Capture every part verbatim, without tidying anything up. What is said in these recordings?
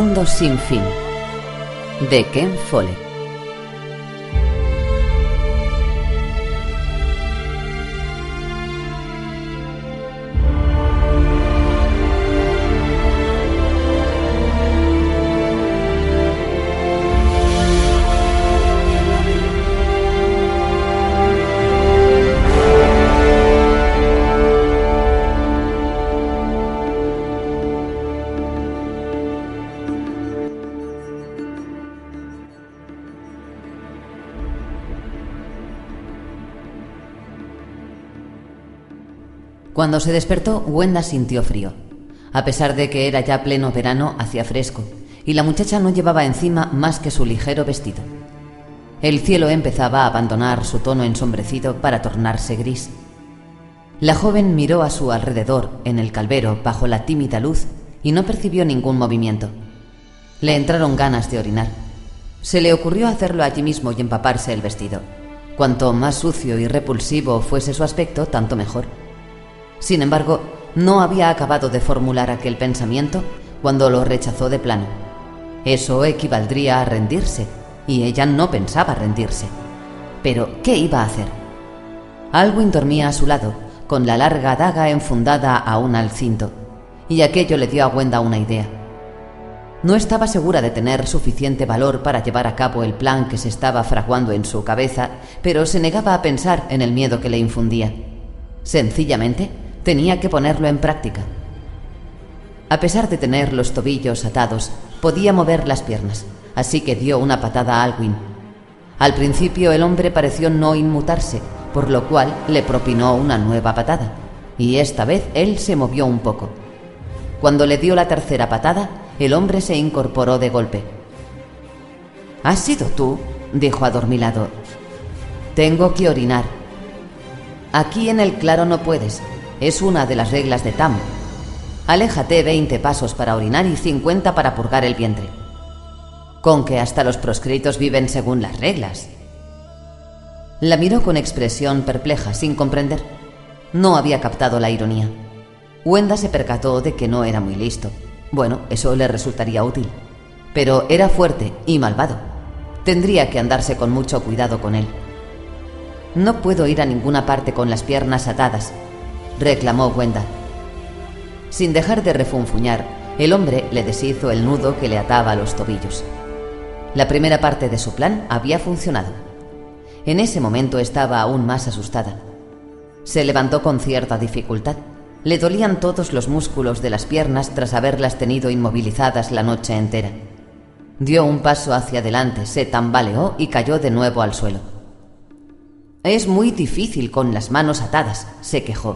mundo sin fin, de Ken Follett. Cuando se despertó, Wenda sintió frío. A pesar de que era ya pleno verano, hacía fresco, y la muchacha no llevaba encima más que su ligero vestido. El cielo empezaba a abandonar su tono ensombrecido para tornarse gris. La joven miró a su alrededor, en el calvero, bajo la tímida luz, y no percibió ningún movimiento. Le entraron ganas de orinar. Se le ocurrió hacerlo allí mismo y empaparse el vestido. Cuanto más sucio y repulsivo fuese su aspecto, tanto mejor. Sin embargo, no había acabado de formular aquel pensamiento cuando lo rechazó de plano. Eso equivaldría a rendirse, y ella no pensaba rendirse. Pero, ¿qué iba a hacer? Alwyn dormía a su lado, con la larga daga enfundada aún al cinto, y aquello le dio a Wenda una idea. No estaba segura de tener suficiente valor para llevar a cabo el plan que se estaba fraguando en su cabeza, pero se negaba a pensar en el miedo que le infundía. Sencillamente, tenía que ponerlo en práctica. A pesar de tener los tobillos atados, podía mover las piernas, así que dio una patada a Alwyn. Al principio el hombre pareció no inmutarse, por lo cual le propinó una nueva patada, y esta vez él se movió un poco. Cuando le dio la tercera patada, el hombre se incorporó de golpe. «¿Has sido tú?», dijo adormilado. «Tengo que orinar». «Aquí en el claro no puedes. Es una de las reglas de Tam. Aléjate veinte pasos para orinar y cincuenta para purgar el vientre». «Con que hasta los proscritos viven según las reglas». La miró con expresión perpleja, sin comprender. No había captado la ironía. Wenda se percató de que no era muy listo. Bueno, eso le resultaría útil. Pero era fuerte y malvado. Tendría que andarse con mucho cuidado con él. «No puedo ir a ninguna parte con las piernas atadas», reclamó Wenda. Sin dejar de refunfuñar, el hombre le deshizo el nudo que le ataba a los tobillos. La primera parte de su plan había funcionado. En ese momento estaba aún más asustada. Se levantó con cierta dificultad. Le dolían todos los músculos de las piernas tras haberlas tenido inmovilizadas la noche entera. Dio un paso hacia adelante, se tambaleó y cayó de nuevo al suelo. «Es muy difícil con las manos atadas», se quejó.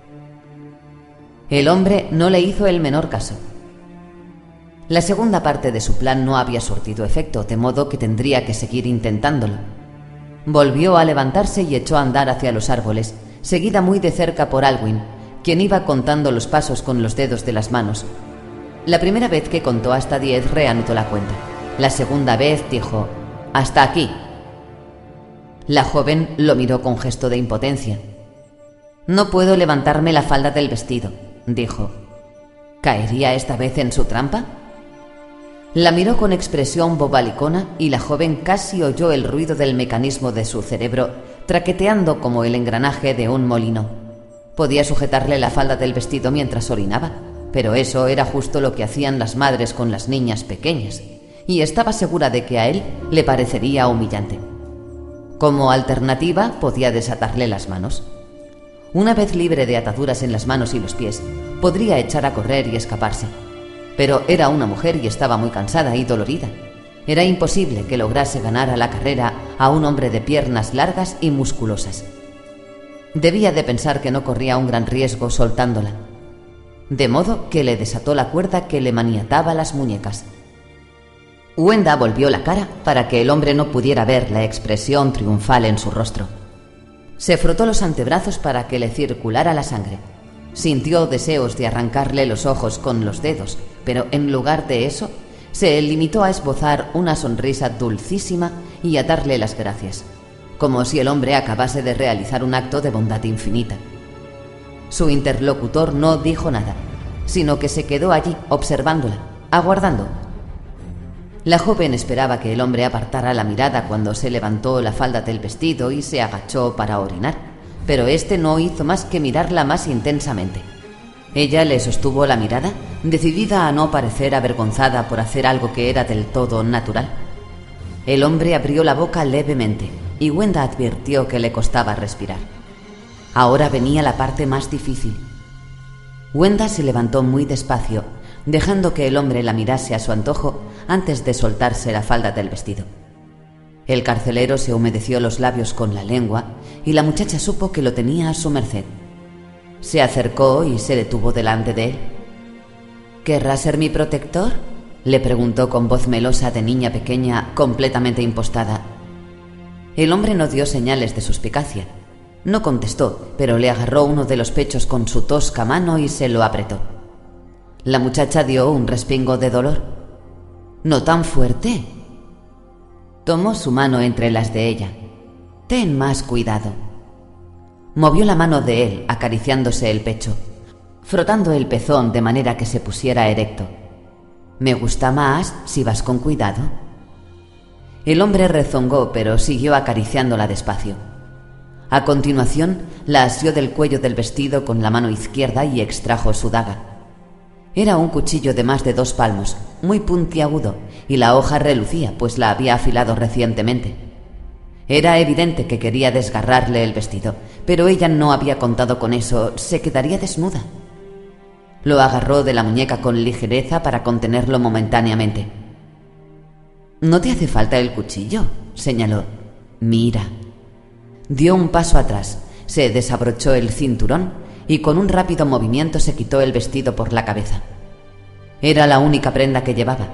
El hombre no le hizo el menor caso. La segunda parte de su plan no había surtido efecto, de modo que tendría que seguir intentándolo. Volvió a levantarse y echó a andar hacia los árboles, seguida muy de cerca por Alwyn, quien iba contando los pasos con los dedos de las manos. La primera vez que contó hasta diez reanudó la cuenta. La segunda vez dijo: «Hasta aquí». La joven lo miró con gesto de impotencia. «No puedo levantarme la falda del vestido», dijo. ¿Caería esta vez en su trampa? La miró con expresión bobalicona y la joven casi oyó el ruido del mecanismo de su cerebro traqueteando como el engranaje de un molino. Podía sujetarle la falda del vestido mientras orinaba, pero eso era justo lo que hacían las madres con las niñas pequeñas, y estaba segura de que a él le parecería humillante. Como alternativa, podía desatarle las manos. Una vez libre de ataduras en las manos y los pies, podría echar a correr y escaparse. Pero era una mujer y estaba muy cansada y dolorida. Era imposible que lograse ganar a la carrera a un hombre de piernas largas y musculosas. Debía de pensar que no corría un gran riesgo soltándola. De modo que le desató la cuerda que le maniataba las muñecas. Wenda volvió la cara para que el hombre no pudiera ver la expresión triunfal en su rostro. Se frotó los antebrazos para que le circulara la sangre. Sintió deseos de arrancarle los ojos con los dedos, pero en lugar de eso, se limitó a esbozar una sonrisa dulcísima y a darle las gracias, como si el hombre acabase de realizar un acto de bondad infinita. Su interlocutor no dijo nada, sino que se quedó allí observándola, aguardando. La joven esperaba que el hombre apartara la mirada cuando se levantó la falda del vestido y se agachó para orinar, pero éste no hizo más que mirarla más intensamente. Ella le sostuvo la mirada, decidida a no parecer avergonzada por hacer algo que era del todo natural. El hombre abrió la boca levemente y Wenda advirtió que le costaba respirar. Ahora venía la parte más difícil. Wenda se levantó muy despacio, dejando que el hombre la mirase a su antojo antes de soltarse la falda del vestido. El carcelero se humedeció los labios con la lengua y la muchacha supo que lo tenía a su merced. Se acercó y se detuvo delante de él. «¿Querrá ser mi protector?», le preguntó con voz melosa de niña pequeña, completamente impostada. El hombre no dio señales de suspicacia. No contestó, pero le agarró uno de los pechos con su tosca mano y se lo apretó. La muchacha dio un respingo de dolor. «¿No tan fuerte?». Tomó su mano entre las de ella. «Ten más cuidado». Movió la mano de él, acariciándose el pecho, frotando el pezón de manera que se pusiera erecto. «Me gusta más si vas con cuidado». El hombre rezongó, pero siguió acariciándola despacio. A continuación, la asió del cuello del vestido con la mano izquierda y extrajo su daga. Era un cuchillo de más de dos palmos, muy puntiagudo, y la hoja relucía, pues la había afilado recientemente. Era evidente que quería desgarrarle el vestido, pero ella no había contado con eso, se quedaría desnuda. Lo agarró de la muñeca con ligereza para contenerlo momentáneamente. «¿No te hace falta el cuchillo?», señaló. «Mira». Dio un paso atrás, se desabrochó el cinturón y con un rápido movimiento se quitó el vestido por la cabeza. Era la única prenda que llevaba.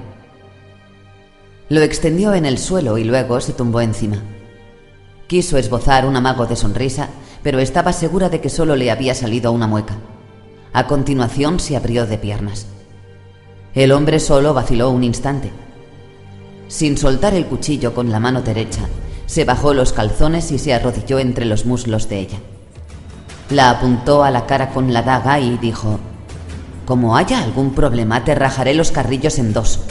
Lo extendió en el suelo y luego se tumbó encima. Quiso esbozar un amago de sonrisa, pero estaba segura de que solo le había salido una mueca. A continuación se abrió de piernas. El hombre solo vaciló un instante. Sin soltar el cuchillo con la mano derecha, se bajó los calzones y se arrodilló entre los muslos de ella. La apuntó a la cara con la daga y dijo: «Como haya algún problema, te rajaré los carrillos en dos».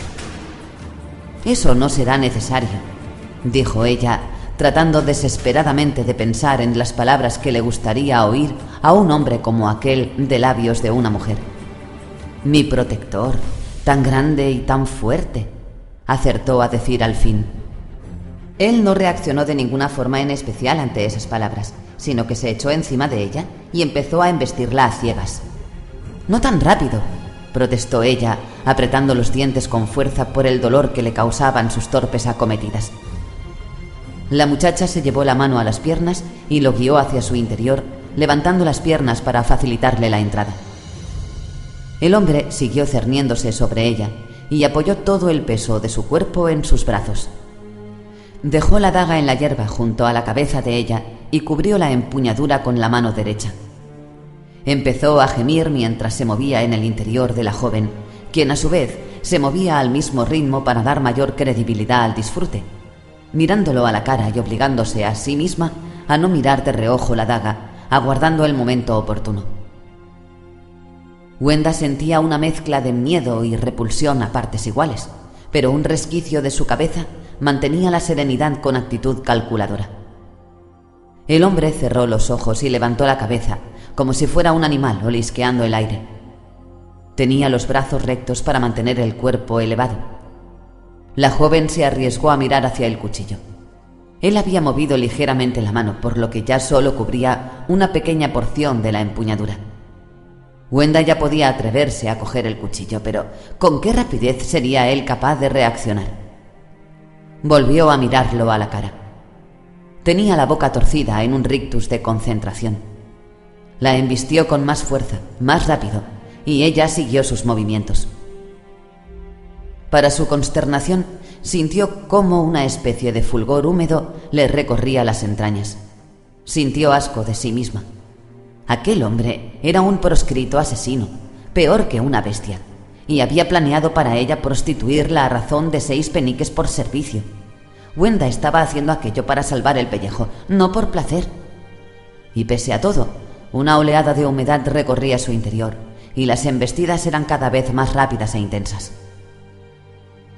«Eso no será necesario», dijo ella, tratando desesperadamente de pensar en las palabras que le gustaría oír a un hombre como aquel de labios de una mujer. «Mi protector, tan grande y tan fuerte», acertó a decir al fin. Él no reaccionó de ninguna forma en especial ante esas palabras, sino que se echó encima de ella y empezó a embestirla a ciegas. «No tan rápido», protestó ella, apretando los dientes con fuerza por el dolor que le causaban sus torpes acometidas. La muchacha se llevó la mano a las piernas y lo guió hacia su interior, levantando las piernas para facilitarle la entrada. El hombre siguió cerniéndose sobre ella y apoyó todo el peso de su cuerpo en sus brazos. Dejó la daga en la hierba junto a la cabeza de ella y cubrió la empuñadura con la mano derecha. Empezó a gemir mientras se movía en el interior de la joven, quien a su vez se movía al mismo ritmo para dar mayor credibilidad al disfrute, mirándolo a la cara y obligándose a sí misma a no mirar de reojo la daga, aguardando el momento oportuno. Wenda sentía una mezcla de miedo y repulsión a partes iguales, pero un resquicio de su cabeza mantenía la serenidad con actitud calculadora. El hombre cerró los ojos y levantó la cabeza, como si fuera un animal olisqueando el aire. Tenía los brazos rectos para mantener el cuerpo elevado. La joven se arriesgó a mirar hacia el cuchillo. Él había movido ligeramente la mano, por lo que ya solo cubría una pequeña porción de la empuñadura. Wenda ya podía atreverse a coger el cuchillo, pero ¿con qué rapidez sería él capaz de reaccionar? Volvió a mirarlo a la cara. Tenía la boca torcida en un rictus de concentración. La embistió con más fuerza, más rápido, y ella siguió sus movimientos. Para su consternación, sintió cómo una especie de fulgor húmedo le recorría las entrañas. Sintió asco de sí misma. Aquel hombre era un proscrito asesino, peor que una bestia, y había planeado para ella prostituirla a razón de seis peniques por servicio. Wenda estaba haciendo aquello para salvar el pellejo, no por placer. Y pese a todo, una oleada de humedad recorría su interior, y las embestidas eran cada vez más rápidas e intensas.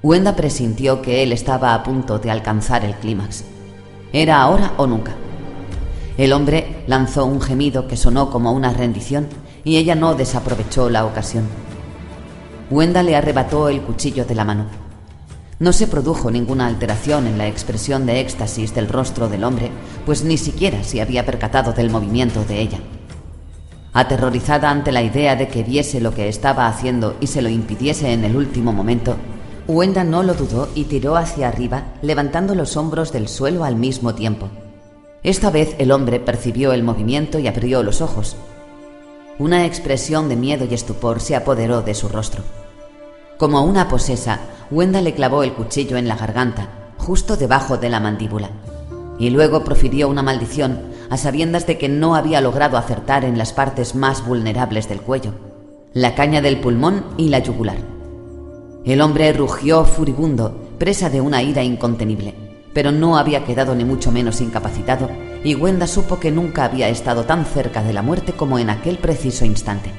Wenda presintió que él estaba a punto de alcanzar el clímax. Era ahora o nunca. El hombre lanzó un gemido que sonó como una rendición y ella no desaprovechó la ocasión. Wenda le arrebató el cuchillo de la mano. No se produjo ninguna alteración en la expresión de éxtasis del rostro del hombre, pues ni siquiera se había percatado del movimiento de ella. Aterrorizada ante la idea de que viese lo que estaba haciendo y se lo impidiese en el último momento, Wenda no lo dudó y tiró hacia arriba, levantando los hombros del suelo al mismo tiempo. Esta vez el hombre percibió el movimiento y abrió los ojos. Una expresión de miedo y estupor se apoderó de su rostro. Como una posesa, Wenda le clavó el cuchillo en la garganta, justo debajo de la mandíbula, y luego profirió una maldición a sabiendas de que no había logrado acertar en las partes más vulnerables del cuello, la caña del pulmón y la yugular. El hombre rugió furibundo, presa de una ira incontenible, pero no había quedado ni mucho menos incapacitado, y Wenda supo que nunca había estado tan cerca de la muerte como en aquel preciso instante.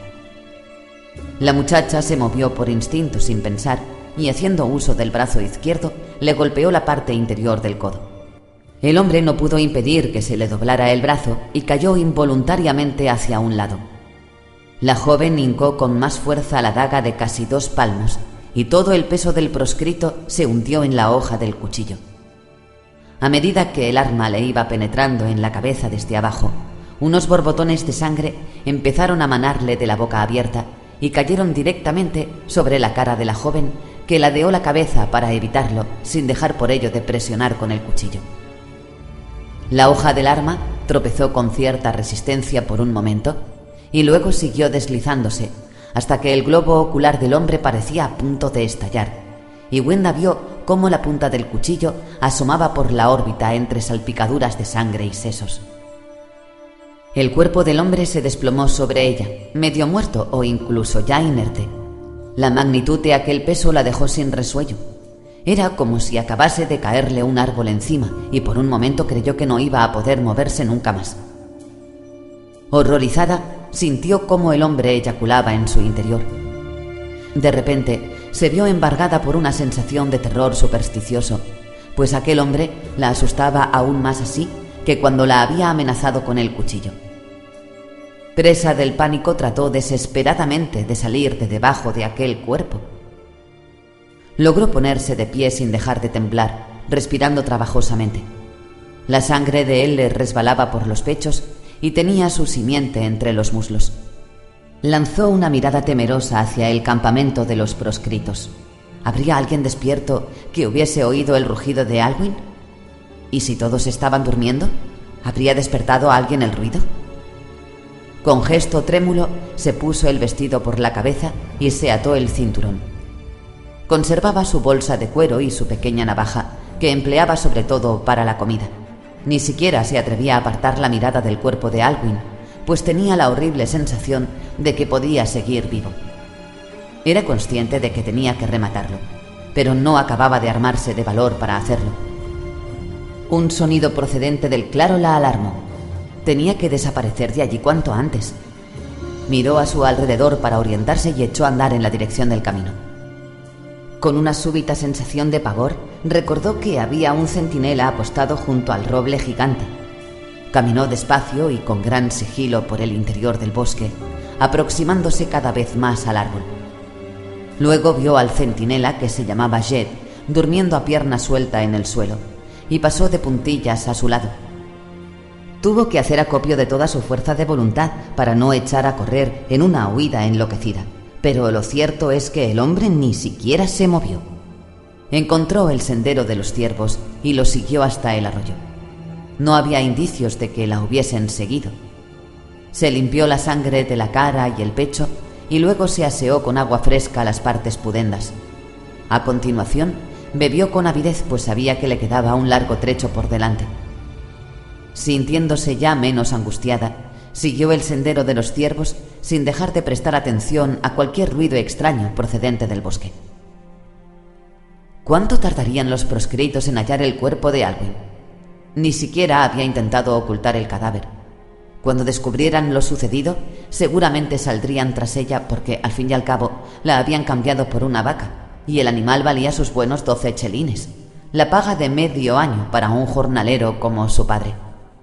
La muchacha se movió por instinto sin pensar y, haciendo uso del brazo izquierdo, le golpeó la parte interior del codo. El hombre no pudo impedir que se le doblara el brazo y cayó involuntariamente hacia un lado. La joven hincó con más fuerza la daga de casi dos palmos y todo el peso del proscrito se hundió en la hoja del cuchillo. A medida que el arma le iba penetrando en la cabeza desde abajo, unos borbotones de sangre empezaron a manarle de la boca abierta y cayeron directamente sobre la cara de la joven, que ladeó la cabeza para evitarlo, sin dejar por ello de presionar con el cuchillo. La hoja del arma tropezó con cierta resistencia por un momento y luego siguió deslizándose hasta que el globo ocular del hombre parecía a punto de estallar, y Wenda vio cómo la punta del cuchillo asomaba por la órbita entre salpicaduras de sangre y sesos. El cuerpo del hombre se desplomó sobre ella, medio muerto o incluso ya inerte. La magnitud de aquel peso la dejó sin resuello. Era como si acabase de caerle un árbol encima y por un momento creyó que no iba a poder moverse nunca más. Horrorizada, sintió cómo el hombre eyaculaba en su interior. De repente, se vio embargada por una sensación de terror supersticioso, pues aquel hombre la asustaba aún más así que cuando la había amenazado con el cuchillo. Presa del pánico, trató desesperadamente de salir de debajo de aquel cuerpo. Logró ponerse de pie sin dejar de temblar, respirando trabajosamente. La sangre de él le resbalaba por los pechos y tenía su simiente entre los muslos. Lanzó una mirada temerosa hacia el campamento de los proscritos. ¿Habría alguien despierto que hubiese oído el rugido de Alwyn? ¿Y si todos estaban durmiendo? ¿Habría despertado a alguien el ruido? Con gesto trémulo se puso el vestido por la cabeza y se ató el cinturón. Conservaba su bolsa de cuero y su pequeña navaja, que empleaba sobre todo para la comida. Ni siquiera se atrevía a apartar la mirada del cuerpo de Alwyn, pues tenía la horrible sensación de que podía seguir vivo. Era consciente de que tenía que rematarlo, pero no acababa de armarse de valor para hacerlo. Un sonido procedente del claro la alarmó. Tenía que desaparecer de allí cuanto antes. Miró a su alrededor para orientarse y echó a andar en la dirección del camino. Con una súbita sensación de pavor, recordó que había un centinela apostado junto al roble gigante. Caminó despacio y con gran sigilo por el interior del bosque, aproximándose cada vez más al árbol. Luego vio al centinela, que se llamaba Jed, durmiendo a pierna suelta en el suelo, y pasó de puntillas a su lado. Tuvo que hacer acopio de toda su fuerza de voluntad para no echar a correr en una huida enloquecida, pero lo cierto es que el hombre ni siquiera se movió. Encontró el sendero de los ciervos y lo siguió hasta el arroyo. No había indicios de que la hubiesen seguido. Se limpió la sangre de la cara y el pecho y luego se aseó con agua fresca las partes pudendas. A continuación, bebió con avidez, pues sabía que le quedaba un largo trecho por delante. Sintiéndose ya menos angustiada, siguió el sendero de los ciervos sin dejar de prestar atención a cualquier ruido extraño procedente del bosque. ¿Cuánto tardarían los proscritos en hallar el cuerpo de Alwyn? Ni siquiera había intentado ocultar el cadáver. Cuando descubrieran lo sucedido, seguramente saldrían tras ella porque, al fin y al cabo, la habían cambiado por una vaca, y el animal valía sus buenos doce chelines, la paga de medio año para un jornalero como su padre.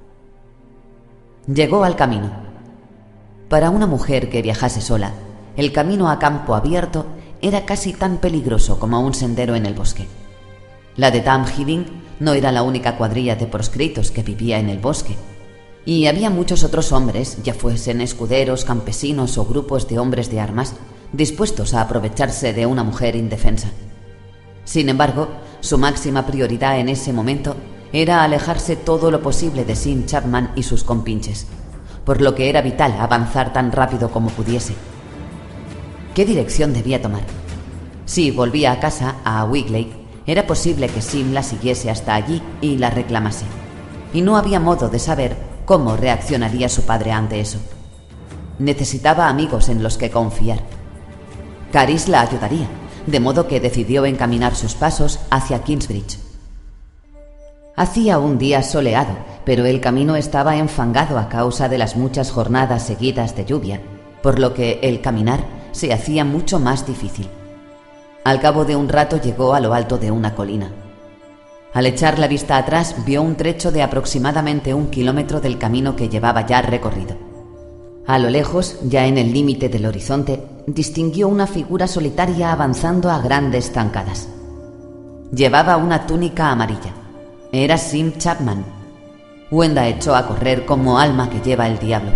Llegó al camino. Para una mujer que viajase sola, el camino a campo abierto era casi tan peligroso como un sendero en el bosque. La de Tam Hiddink no era la única cuadrilla de proscritos que vivía en el bosque, y había muchos otros hombres, ya fuesen escuderos, campesinos o grupos de hombres de armas, dispuestos a aprovecharse de una mujer indefensa. Sin embargo, su máxima prioridad en ese momento era alejarse todo lo posible de Sim Chapman y sus compinches, por lo que era vital avanzar tan rápido como pudiese. ¿Qué dirección debía tomar? Si volvía a casa, a Wicklake, era posible que Sim la siguiese hasta allí y la reclamase, y no había modo de saber cómo reaccionaría su padre ante eso. Necesitaba amigos en los que confiar. Caris la ayudaría, de modo que decidió encaminar sus pasos hacia Kingsbridge. Hacía un día soleado, pero el camino estaba enfangado a causa de las muchas jornadas seguidas de lluvia, por lo que el caminar se hacía mucho más difícil. Al cabo de un rato llegó a lo alto de una colina. Al echar la vista atrás, vio un trecho de aproximadamente un kilómetro del camino que llevaba ya recorrido. A lo lejos, ya en el límite del horizonte, distinguió una figura solitaria avanzando a grandes zancadas. Llevaba una túnica amarilla. Era Sim Chapman. Wenda echó a correr como alma que lleva el diablo.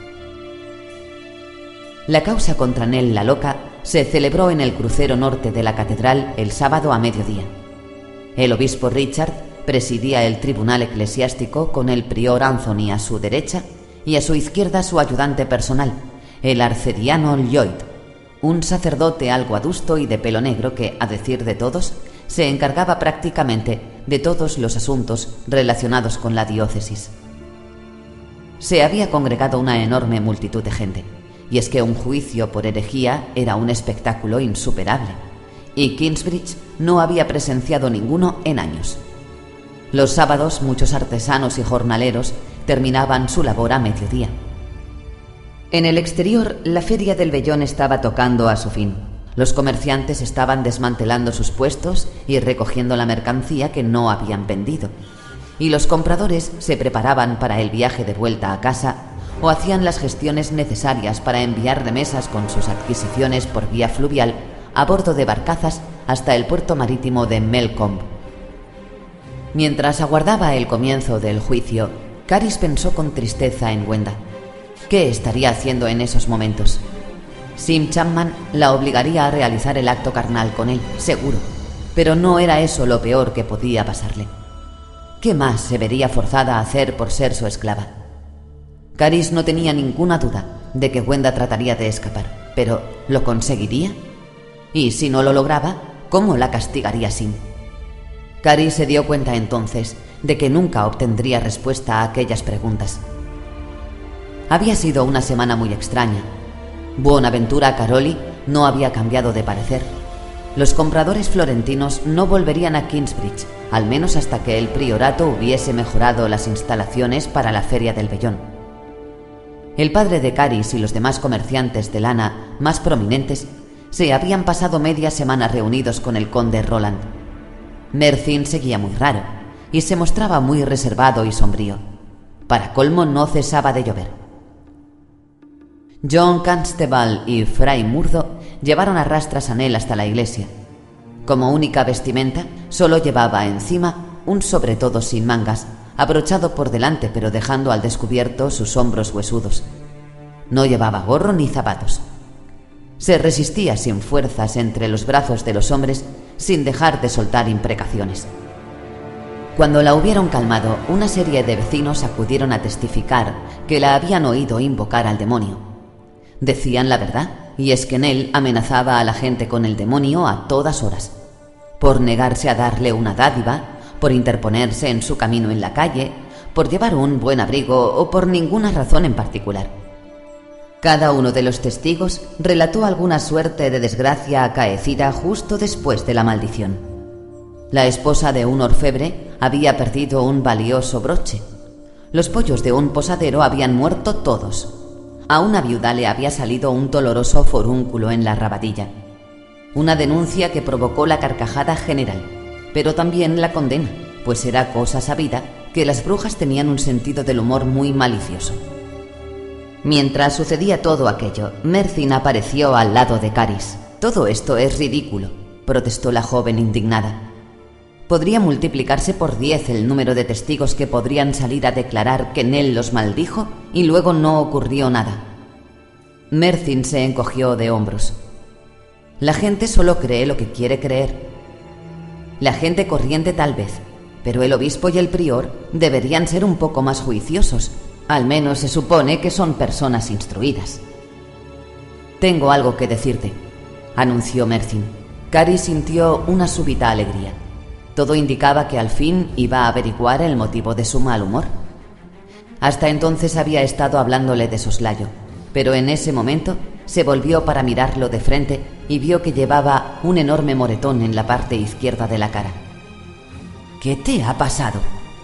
La causa contra Nell la loca se celebró en el crucero norte de la catedral el sábado a mediodía. El obispo Richard presidía el tribunal eclesiástico con el prior Anthony a su derecha y a su izquierda su ayudante personal, el arcediano Lloyd, un sacerdote algo adusto y de pelo negro que, a decir de todos, se encargaba prácticamente de todos los asuntos relacionados con la diócesis. Se había congregado una enorme multitud de gente, y es que un juicio por herejía era un espectáculo insuperable, y Kingsbridge no había presenciado ninguno en años. Los sábados muchos artesanos y jornaleros terminaban su labor a mediodía. En el exterior, la feria del vellón estaba tocando a su fin. Los comerciantes estaban desmantelando sus puestos y recogiendo la mercancía que no habían vendido, y los compradores se preparaban para el viaje de vuelta a casa o hacían las gestiones necesarias para enviar remesas con sus adquisiciones por vía fluvial a bordo de barcazas hasta el puerto marítimo de Melcombe. Mientras aguardaba el comienzo del juicio, Caris pensó con tristeza en Wenda. ¿Qué estaría haciendo en esos momentos? Sim Chapman la obligaría a realizar el acto carnal con él, seguro, pero no era eso lo peor que podía pasarle. ¿Qué más se vería forzada a hacer por ser su esclava? Caris no tenía ninguna duda de que Wenda trataría de escapar, pero ¿lo conseguiría? Y si no lo lograba, ¿cómo la castigaría Sim? Caris se dio cuenta entonces de que nunca obtendría respuesta a aquellas preguntas. Había sido una semana muy extraña. Buonaventura Caroli no había cambiado de parecer. Los compradores florentinos no volverían a Kingsbridge, al menos hasta que el priorato hubiese mejorado las instalaciones para la feria del vellón. El padre de Caris y los demás comerciantes de lana más prominentes se habían pasado media semana reunidos con el conde Roland. Mercyn seguía muy raro y se mostraba muy reservado y sombrío. Para colmo, no cesaba de llover. John Constable y Fray Murdo llevaron a rastras a Nell hasta la iglesia. Como única vestimenta, solo llevaba encima un sobretodo sin mangas, abrochado por delante pero dejando al descubierto sus hombros huesudos. No llevaba gorro ni zapatos. Se resistía sin fuerzas entre los brazos de los hombres, sin dejar de soltar imprecaciones. Cuando la hubieron calmado, una serie de vecinos acudieron a testificar que la habían oído invocar al demonio. Decían la verdad, y es que Nell amenazaba a la gente con el demonio a todas horas. Por negarse a darle una dádiva, por interponerse en su camino en la calle, por llevar un buen abrigo o por ninguna razón en particular. Cada uno de los testigos relató alguna suerte de desgracia acaecida justo después de la maldición. La esposa de un orfebre había perdido un valioso broche. Los pollos de un posadero habían muerto todos. A una viuda le había salido un doloroso forúnculo en la rabadilla. Una denuncia que provocó la carcajada general, pero también la condena, pues era cosa sabida que las brujas tenían un sentido del humor muy malicioso. Mientras sucedía todo aquello, Mercin apareció al lado de Caris. «Todo esto es ridículo», protestó la joven indignada. Podría multiplicarse por diez el número de testigos que podrían salir a declarar que Nell los maldijo y luego no ocurrió nada. Mercin se encogió de hombros. La gente solo cree lo que quiere creer. La gente corriente tal vez, pero el obispo y el prior deberían ser un poco más juiciosos. Al menos se supone que son personas instruidas. «Tengo algo que decirte», anunció Mercin. Caris sintió una súbita alegría. Todo indicaba que al fin iba a averiguar el motivo de su mal humor. Hasta entonces había estado hablándole de soslayo, pero en ese momento se volvió para mirarlo de frente y vio que llevaba un enorme moretón en la parte izquierda de la cara. «¿Qué te ha pasado?».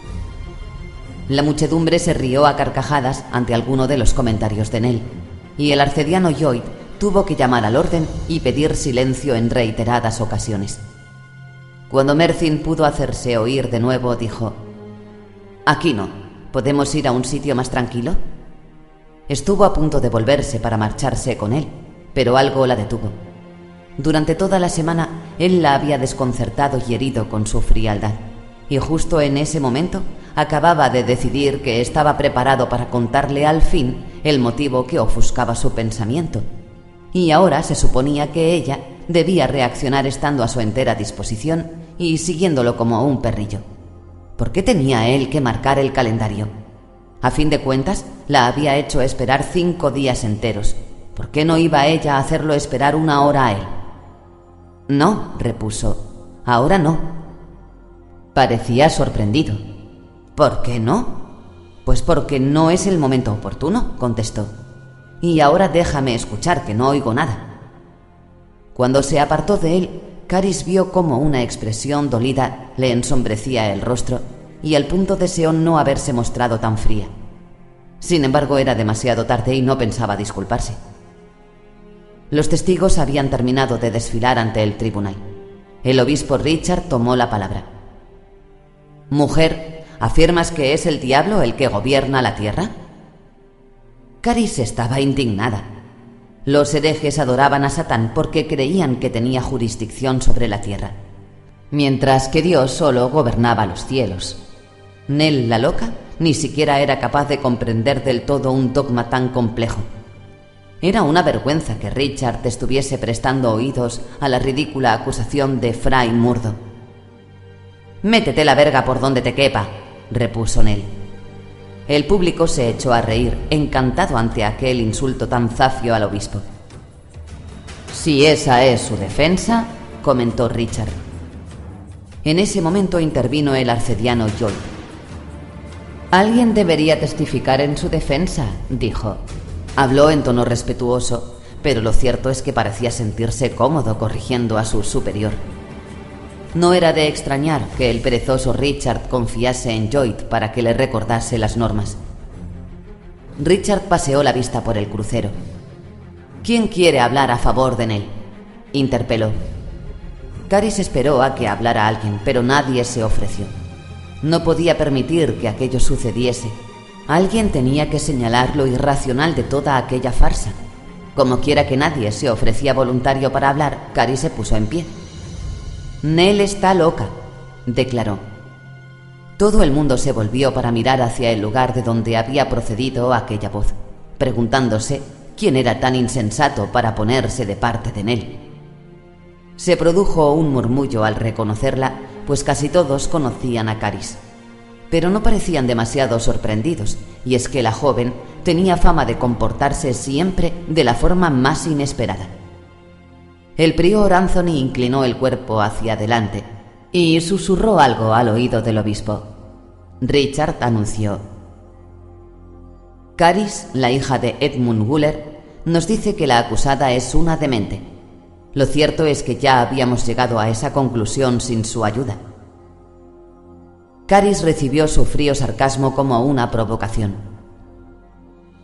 La muchedumbre se rió a carcajadas ante alguno de los comentarios de Nell, y el arcediano Lloyd tuvo que llamar al orden y pedir silencio en reiteradas ocasiones. Cuando Mercin pudo hacerse oír de nuevo, dijo: «Aquí no. ¿Podemos ir a un sitio más tranquilo?». Estuvo a punto de volverse para marcharse con él, pero algo la detuvo. Durante toda la semana él la había desconcertado y herido con su frialdad, y justo en ese momento acababa de decidir que estaba preparado para contarle al fin el motivo que ofuscaba su pensamiento, y ahora se suponía que ella debía reaccionar estando a su entera disposición y siguiéndolo como un perrillo. ¿Por qué tenía él que marcar el calendario? A fin de cuentas, la había hecho esperar cinco días enteros. ¿Por qué no iba ella a hacerlo esperar una hora a él? «No», repuso, «ahora no». Parecía sorprendido. «¿Por qué no?». «Pues porque no es el momento oportuno», contestó. «Y ahora déjame escuchar, que no oigo nada». Cuando se apartó de él, Caris vio cómo una expresión dolida le ensombrecía el rostro y al punto deseó no haberse mostrado tan fría. Sin embargo, era demasiado tarde y no pensaba disculparse. Los testigos habían terminado de desfilar ante el tribunal. El obispo Richard tomó la palabra. «Mujer, ¿afirmas que es el diablo el que gobierna la tierra?». Caris estaba indignada. Los herejes adoraban a Satán porque creían que tenía jurisdicción sobre la tierra, mientras que Dios solo gobernaba los cielos. Nell, la loca, ni siquiera era capaz de comprender del todo un dogma tan complejo. Era una vergüenza que Richard estuviese prestando oídos a la ridícula acusación de Fray Murdo. «Métete la verga por donde te quepa», repuso Nell. El público se echó a reír, encantado ante aquel insulto tan zafio al obispo. «Si esa es su defensa», comentó Richard. En ese momento intervino el arcediano Lloyd. «Alguien debería testificar en su defensa», dijo. Habló en tono respetuoso, pero lo cierto es que parecía sentirse cómodo corrigiendo a su superior. No era de extrañar que el perezoso Richard confiase en Lloyd para que le recordase las normas. Richard paseó la vista por el crucero. «¿Quién quiere hablar a favor de Nell?», interpeló. Caris esperó a que hablara alguien, pero nadie se ofreció. No podía permitir que aquello sucediese. Alguien tenía que señalar lo irracional de toda aquella farsa. Como quiera que nadie se ofrecía voluntario para hablar, Caris se puso en pie. «Nell está loca», declaró. Todo el mundo se volvió para mirar hacia el lugar de donde había procedido aquella voz, preguntándose quién era tan insensato para ponerse de parte de Nell. Se produjo un murmullo al reconocerla, pues casi todos conocían a Caris. Pero no parecían demasiado sorprendidos, y es que la joven tenía fama de comportarse siempre de la forma más inesperada. El prior Anthony inclinó el cuerpo hacia adelante y susurró algo al oído del obispo. Richard anunció: «Caris, la hija de Edmund Wooler, nos dice que la acusada es una demente. Lo cierto es que ya habíamos llegado a esa conclusión sin su ayuda». Caris recibió su frío sarcasmo como una provocación.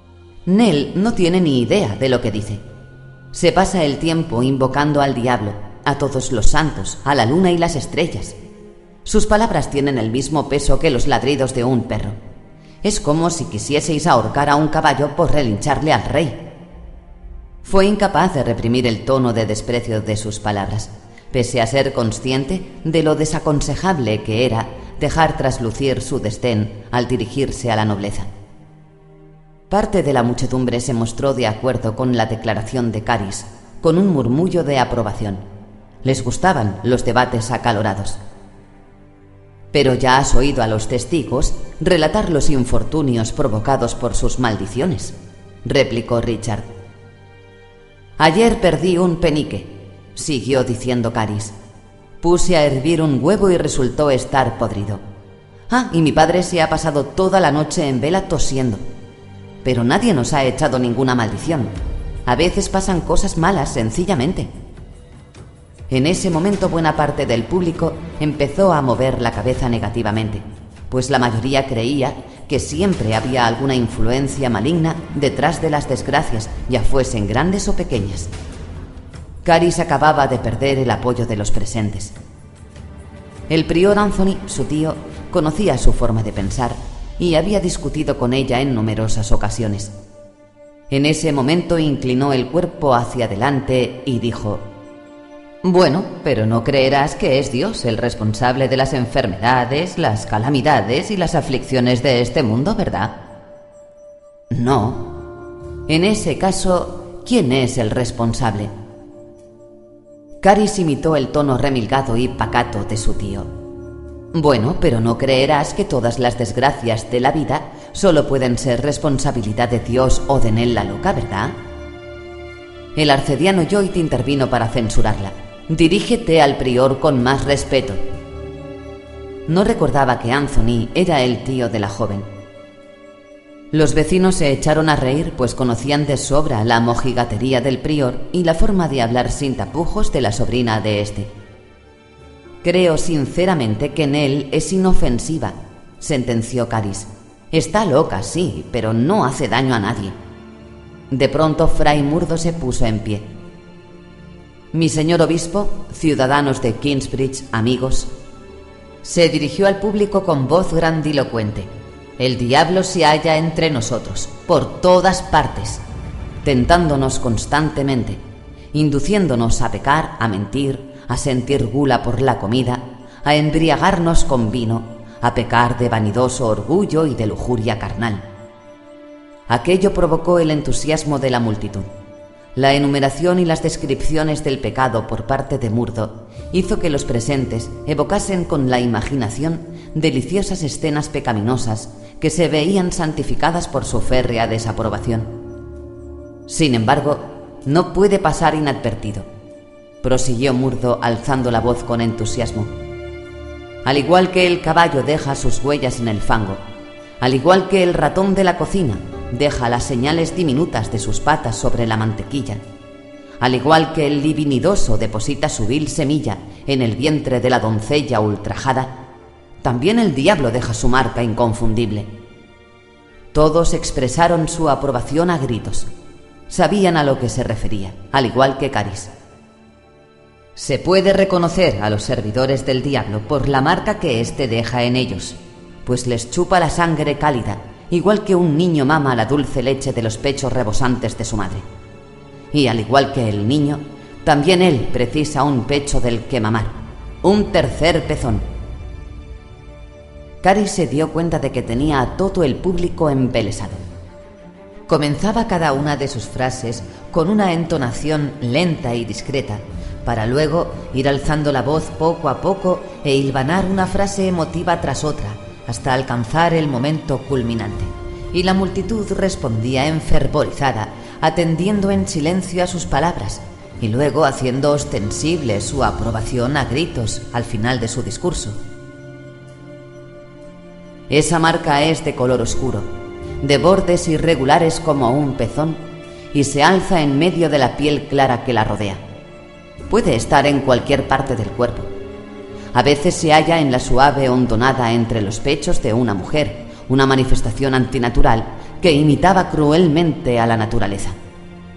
«Nell no tiene ni idea de lo que dice. Se pasa el tiempo invocando al diablo, a todos los santos, a la luna y las estrellas. Sus palabras tienen el mismo peso que los ladridos de un perro. Es como si quisieseis ahorcar a un caballo por relincharle al rey. Fue incapaz de reprimir el tono de desprecio de sus palabras, pese a ser consciente de lo desaconsejable que era dejar traslucir su desdén al dirigirse a la nobleza. Parte de la muchedumbre se mostró de acuerdo con la declaración de Caris, con un murmullo de aprobación. Les gustaban los debates acalorados. «Pero ya has oído a los testigos relatar los infortunios provocados por sus maldiciones», replicó Richard. «Ayer perdí un penique», siguió diciendo Caris. «Puse a hervir un huevo y resultó estar podrido. Ah, y mi padre se ha pasado toda la noche en vela tosiendo. Pero nadie nos ha echado ninguna maldición. A veces pasan cosas malas, sencillamente». En ese momento buena parte del público empezó a mover la cabeza negativamente, pues la mayoría creía que siempre había alguna influencia maligna detrás de las desgracias, ya fuesen grandes o pequeñas. Caris acababa de perder el apoyo de los presentes. El prior Anthony, su tío, conocía su forma de pensar y había discutido con ella en numerosas ocasiones. En ese momento inclinó el cuerpo hacia adelante y dijo: «Bueno, pero no creerás que es Dios el responsable de las enfermedades, las calamidades y las aflicciones de este mundo, ¿verdad?» «No. En ese caso, ¿quién es el responsable?» Caris imitó el tono remilgado y pacato de su tío. «Bueno, pero no creerás que todas las desgracias de la vida solo pueden ser responsabilidad de Dios o de Nell la loca, ¿verdad?» El arcediano Lloyd intervino para censurarla. «Dirígete al prior con más respeto». No recordaba que Anthony era el tío de la joven. Los vecinos se echaron a reír, pues conocían de sobra la mojigatería del prior y la forma de hablar sin tapujos de la sobrina de este. «Creo sinceramente que Nell es inofensiva», sentenció Caris. «Está loca, sí, pero no hace daño a nadie». De pronto Fray Murdo se puso en pie. «Mi señor obispo, ciudadanos de Kingsbridge, amigos», se dirigió al público con voz grandilocuente. «El diablo se halla entre nosotros, por todas partes, tentándonos constantemente, induciéndonos a pecar, a mentir, a sentir gula por la comida, a embriagarnos con vino, a pecar de vanidoso orgullo y de lujuria carnal». Aquello provocó el entusiasmo de la multitud. La enumeración y las descripciones del pecado por parte de Murdo hizo que los presentes evocasen con la imaginación deliciosas escenas pecaminosas que se veían santificadas por su férrea desaprobación. Sin embargo, no puede pasar inadvertido, prosiguió Murdo alzando la voz con entusiasmo. Al igual que el caballo deja sus huellas en el fango, al igual que el ratón de la cocina deja las señales diminutas de sus patas sobre la mantequilla, al igual que el libinidoso deposita su vil semilla en el vientre de la doncella ultrajada, también el diablo deja su marca inconfundible. Todos expresaron su aprobación a gritos. Sabían a lo que se refería, al igual que Caris. Se puede reconocer a los servidores del diablo por la marca que éste deja en ellos, pues les chupa la sangre cálida, igual que un niño mama la dulce leche de los pechos rebosantes de su madre. Y al igual que el niño, también él precisa un pecho del que mamar, un tercer pezón. Caris se dio cuenta de que tenía a todo el público embelesado. Comenzaba cada una de sus frases con una entonación lenta y discreta, para luego ir alzando la voz poco a poco e hilvanar una frase emotiva tras otra, hasta alcanzar el momento culminante, y la multitud respondía enfervorizada, atendiendo en silencio a sus palabras, y luego haciendo ostensible su aprobación a gritos al final de su discurso. Esa marca es de color oscuro, de bordes irregulares como un pezón, y se alza en medio de la piel clara que la rodea. Puede estar en cualquier parte del cuerpo. A veces se halla en la suave hondonada entre los pechos de una mujer, una manifestación antinatural que imitaba cruelmente a la naturaleza.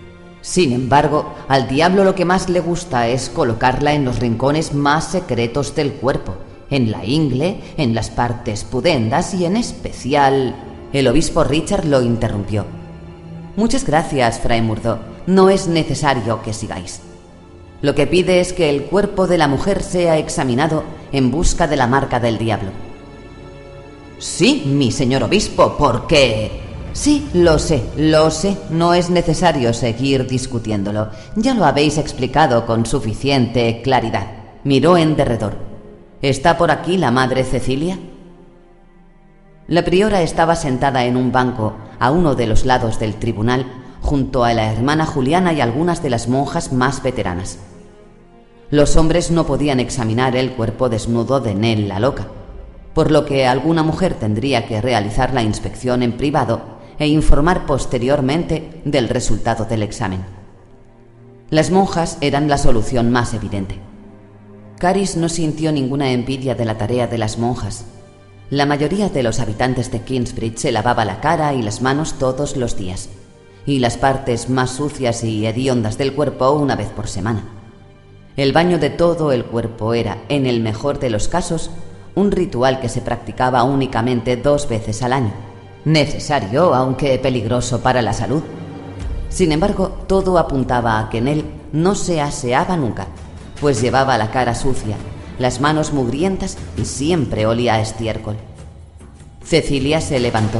Sin embargo, al diablo lo que más le gusta es colocarla en los rincones más secretos del cuerpo, en la ingle, en las partes pudendas y en especial... El obispo Richard lo interrumpió. Muchas gracias, Fray Murdo. No es necesario que sigáis. Lo que pide es que el cuerpo de la mujer sea examinado en busca de la marca del diablo. Sí, mi señor obispo, ¿por qué? Sí, lo sé, lo sé. No es necesario seguir discutiéndolo. Ya lo habéis explicado con suficiente claridad. Miró en derredor. ¿Está por aquí la madre Cecilia? La priora estaba sentada en un banco a uno de los lados del tribunal, junto a la hermana Juliana y algunas de las monjas más veteranas. Los hombres no podían examinar el cuerpo desnudo de Nell la loca, por lo que alguna mujer tendría que realizar la inspección en privado e informar posteriormente del resultado del examen. Las monjas eran la solución más evidente. Caris no sintió ninguna envidia de la tarea de las monjas. La mayoría de los habitantes de Kingsbridge se lavaba la cara y las manos todos los días, y las partes más sucias y hediondas del cuerpo una vez por semana. El baño de todo el cuerpo era, en el mejor de los casos, un ritual que se practicaba únicamente dos veces al año, necesario aunque peligroso para la salud. Sin embargo, todo apuntaba a que Nell no se aseaba nunca, pues llevaba la cara sucia, las manos mugrientas y siempre olía a estiércol. Cecilia se levantó.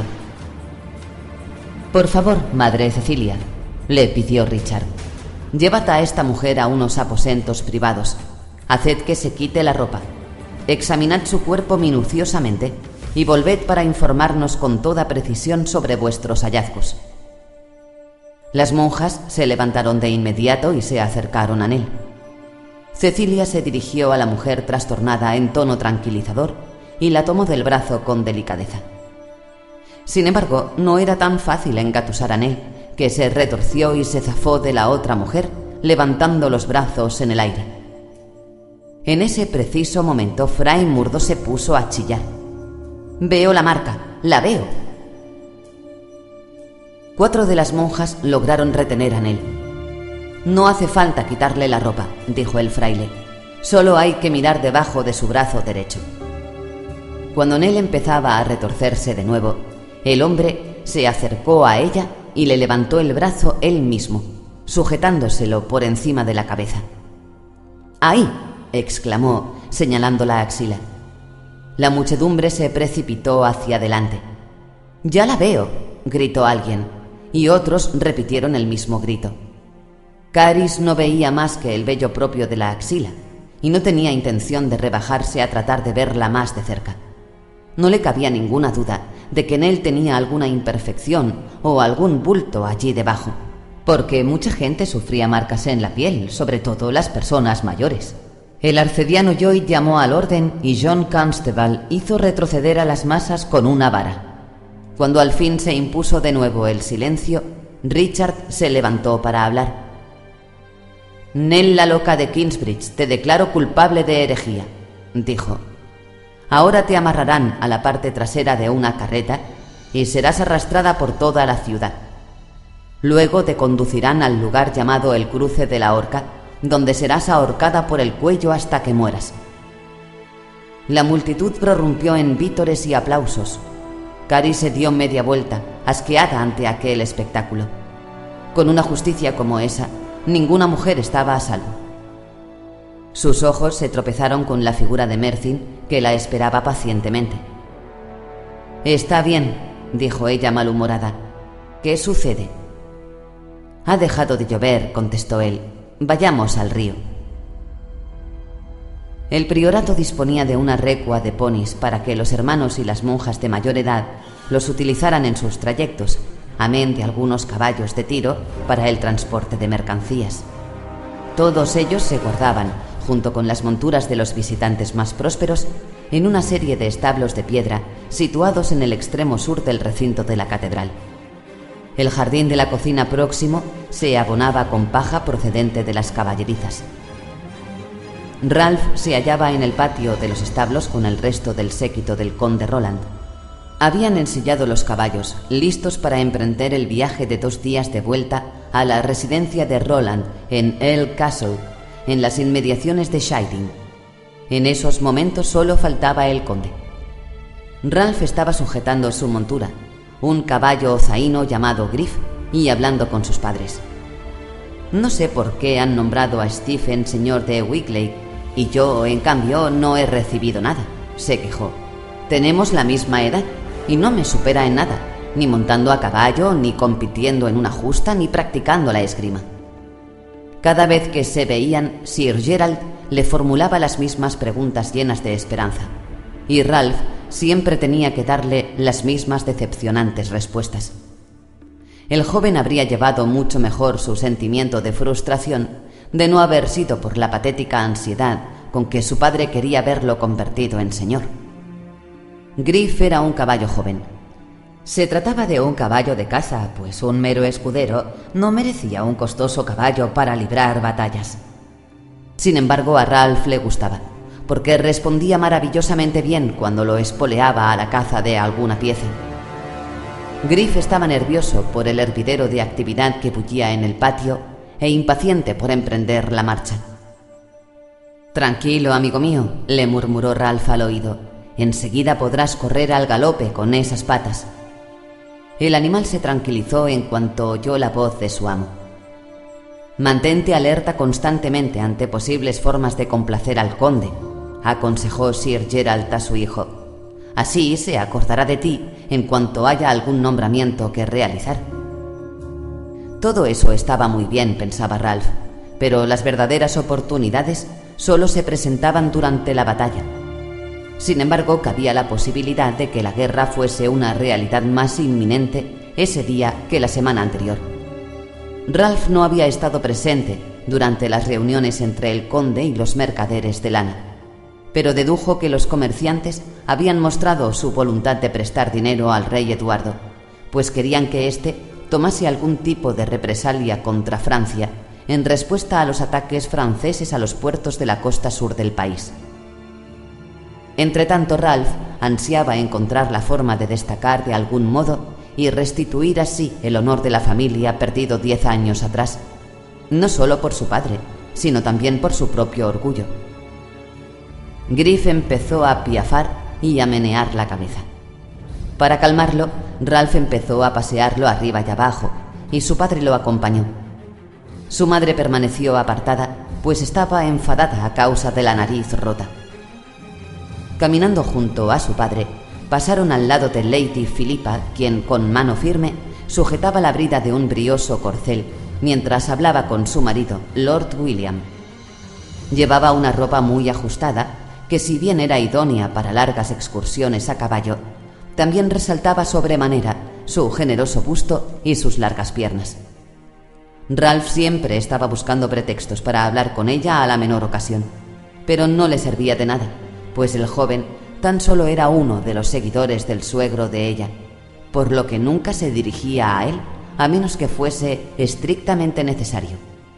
Por favor, madre Cecilia, le pidió Richard, llévad a esta mujer a unos aposentos privados. Haced que se quite la ropa. Examinad su cuerpo minuciosamente y volved para informarnos con toda precisión sobre vuestros hallazgos. Las monjas se levantaron de inmediato y se acercaron a Nell. Cecilia se dirigió a la mujer trastornada en tono tranquilizador y la tomó del brazo con delicadeza. Sin embargo, no era tan fácil engatusar a Nell, que se retorció y se zafó de la otra mujer, levantando los brazos en el aire. En ese preciso momento, Fray Murdo se puso a chillar. «Veo la marca, la veo». Cuatro de las monjas lograron retener a Nell. «No hace falta quitarle la ropa», dijo el fraile. «Solo hay que mirar debajo de su brazo derecho». Cuando Nell empezaba a retorcerse de nuevo, el hombre se acercó a ella y le levantó el brazo él mismo, sujetándoselo por encima de la cabeza. «¡Ahí!», exclamó, señalando la axila. La muchedumbre se precipitó hacia adelante. «Ya la veo», gritó alguien, y otros repitieron el mismo grito. Caris no veía más que el vello propio de la axila, y no tenía intención de rebajarse a tratar de verla más de cerca. No le cabía ninguna duda de que en él tenía alguna imperfección o algún bulto allí debajo, porque mucha gente sufría marcas en la piel, sobre todo las personas mayores. El arcediano Joy llamó al orden y John Constable hizo retroceder a las masas con una vara. Cuando al fin se impuso de nuevo el silencio, Richard se levantó para hablar. «Nell la loca de Kingsbridge, te declaro culpable de herejía», dijo. «Ahora te amarrarán a la parte trasera de una carreta y serás arrastrada por toda la ciudad. Luego te conducirán al lugar llamado el Cruce de la Horca, donde serás ahorcada por el cuello hasta que mueras». La multitud prorrumpió en vítores y aplausos. Caris se dio media vuelta, asqueada ante aquel espectáculo. Con una justicia como esa, ninguna mujer estaba a salvo. Sus ojos se tropezaron con la figura de Mercyn, que la esperaba pacientemente. «Está bien», dijo ella malhumorada. «¿Qué sucede?» «Ha dejado de llover», contestó él. «Vayamos al río». El priorato disponía de una recua de ponis para que los hermanos y las monjas de mayor edad los utilizaran en sus trayectos, amén de algunos caballos de tiro para el transporte de mercancías. Todos ellos se guardaban, junto con las monturas de los visitantes más prósperos, en una serie de establos de piedra situados en el extremo sur del recinto de la catedral. El jardín de la cocina próximo se abonaba con paja procedente de las caballerizas. Ralph se hallaba en el patio de los establos con el resto del séquito del conde Roland. Habían ensillado los caballos, listos para emprender el viaje de dos días de vuelta a la residencia de Roland en Earl Castle, en las inmediaciones de Shilding. En esos momentos solo faltaba el conde. Ralph estaba sujetando su montura, un caballo zaino llamado Griff, y hablando con sus padres. No sé por qué han nombrado a Stephen señor de Wicklake y yo, en cambio, no he recibido nada, se quejó. Tenemos la misma edad y no me supera en nada, ni montando a caballo, ni compitiendo en una justa, ni practicando la esgrima. Cada vez que se veían, Sir Gerald le formulaba las mismas preguntas llenas de esperanza, y Ralph siempre tenía que darle las mismas decepcionantes respuestas. El joven habría llevado mucho mejor su sentimiento de frustración de no haber sido por la patética ansiedad con que su padre quería verlo convertido en señor. Griff era un caballo joven. Se trataba de un caballo de caza, pues un mero escudero no merecía un costoso caballo para librar batallas. Sin embargo, a Ralph le gustaba, porque respondía maravillosamente bien cuando lo espoleaba a la caza de alguna pieza. Griff estaba nervioso por el hervidero de actividad que bullía en el patio e impaciente por emprender la marcha. «Tranquilo, amigo mío», le murmuró Ralph al oído. «Enseguida podrás correr al galope con esas patas». El animal se tranquilizó en cuanto oyó la voz de su amo. «Mantente alerta constantemente ante posibles formas de complacer al conde», aconsejó Sir Gerald a su hijo. «Así se acordará de ti en cuanto haya algún nombramiento que realizar». Todo eso estaba muy bien, pensaba Ralph, pero las verdaderas oportunidades solo se presentaban durante la batalla. Sin embargo, cabía la posibilidad de que la guerra fuese una realidad más inminente ese día que la semana anterior. Ralph no había estado presente durante las reuniones entre el conde y los mercaderes de lana, pero dedujo que los comerciantes habían mostrado su voluntad de prestar dinero al rey Eduardo, pues querían que éste tomase algún tipo de represalia contra Francia en respuesta a los ataques franceses a los puertos de la costa sur del país. Entretanto, Ralph ansiaba encontrar la forma de destacar de algún modo y restituir así el honor de la familia perdido diez años atrás, no solo por su padre, sino también por su propio orgullo. Griff empezó a piafar y a menear la cabeza. Para calmarlo, Ralph empezó a pasearlo arriba y abajo, y su padre lo acompañó. Su madre permaneció apartada, pues estaba enfadada a causa de la nariz rota. Caminando junto a su padre, pasaron al lado de Lady Philippa, quien con mano firme sujetaba la brida de un brioso corcel mientras hablaba con su marido, Lord William. Llevaba una ropa muy ajustada que, si bien era idónea para largas excursiones a caballo, también resaltaba sobremanera su generoso busto y sus largas piernas. Ralph siempre estaba buscando pretextos para hablar con ella a la menor ocasión, pero no le servía de nada, pues el joven tan solo era uno de los seguidores del suegro de ella, por lo que nunca se dirigía a él a menos que fuese estrictamente necesario.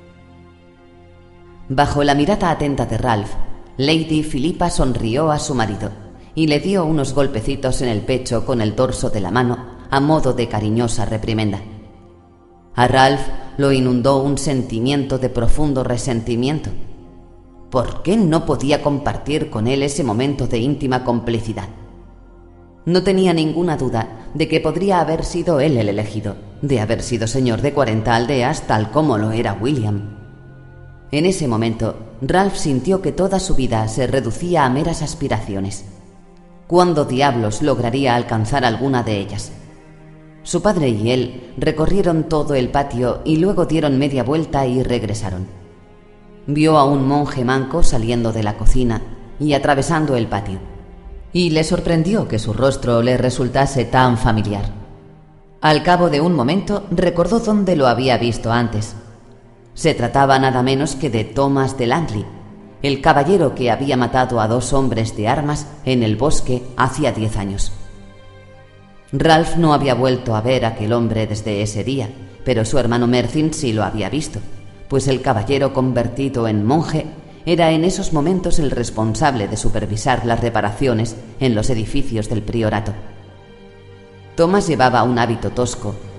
Bajo la mirada atenta de Ralph, Lady Philippa sonrió a su marido y le dio unos golpecitos en el pecho con el dorso de la mano a modo de cariñosa reprimenda. A Ralph lo inundó un sentimiento de profundo resentimiento. ¿Por qué no podía compartir con él ese momento de íntima complicidad? No tenía ninguna duda de que podría haber sido él el elegido, de haber sido señor de cuarenta aldeas tal como lo era William. En ese momento, Ralph sintió que toda su vida se reducía a meras aspiraciones. ¿Cuándo diablos lograría alcanzar alguna de ellas? Su padre y él recorrieron todo el patio y luego dieron media vuelta y regresaron. Vio a un monje manco saliendo de la cocina y atravesando el patio, y le sorprendió que su rostro le resultase tan familiar. Al cabo de un momento recordó dónde lo había visto antes. Se trataba nada menos que de Thomas de Langley, el caballero que había matado a dos hombres de armas en el bosque hacía diez años. Ralph no había vuelto a ver a aquel hombre desde ese día, pero su hermano Mervyn sí lo había visto, pues el caballero convertido en monje era en esos momentos el responsable de supervisar las reparaciones en los edificios del priorato. Thomas llevaba un hábito tosco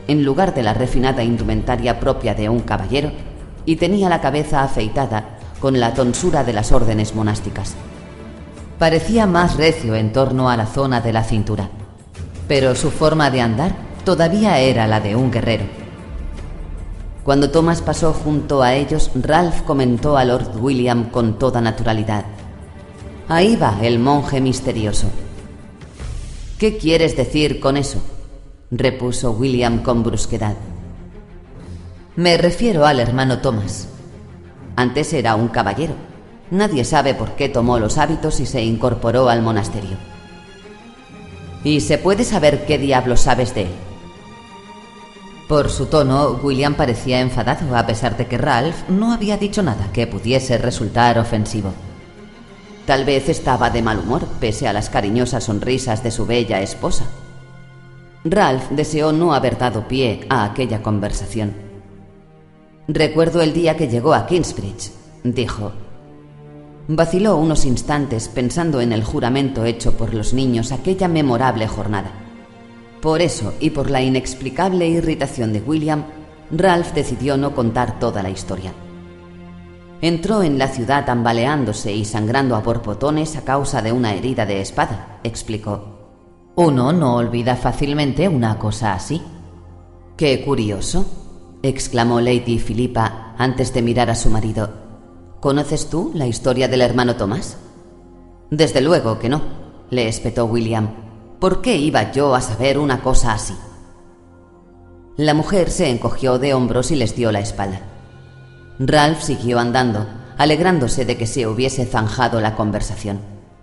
en lugar de la refinada indumentaria propia de un caballero, y tenía la cabeza afeitada con la tonsura de las órdenes monásticas. Parecía más recio en torno a la zona de la cintura, pero su forma de andar todavía era la de un guerrero. Cuando Thomas pasó junto a ellos, Ralph comentó a Lord William con toda naturalidad: «Ahí va el monje misterioso». «¿Qué quieres decir con eso?», repuso William con brusquedad. «Me refiero al hermano Thomas. Antes era un caballero. Nadie sabe por qué tomó los hábitos y se incorporó al monasterio». «¿Y se puede saber qué diablos sabes de él?». Por su tono, William parecía enfadado, a pesar de que Ralph no había dicho nada que pudiese resultar ofensivo. Tal vez estaba de mal humor, pese a las cariñosas sonrisas de su bella esposa. Ralph deseó no haber dado pie a aquella conversación. «Recuerdo el día que llegó a Kingsbridge», dijo. Vaciló unos instantes pensando en el juramento hecho por los niños aquella memorable jornada. Por eso, y por la inexplicable irritación de William, Ralph decidió no contar toda la historia. Entró en la ciudad tambaleándose y sangrando a borbotones a causa de una herida de espada, explicó. «Uno no olvida fácilmente una cosa así». «Qué curioso», exclamó Lady Philippa antes de mirar a su marido. «¿Conoces tú la historia del hermano Thomas?». «Desde luego que no», le espetó William. «¿Por qué iba yo a saber una cosa así?». La mujer se encogió de hombros y les dio la espalda. Ralph siguió andando, alegrándose de que se hubiese zanjado la conversación.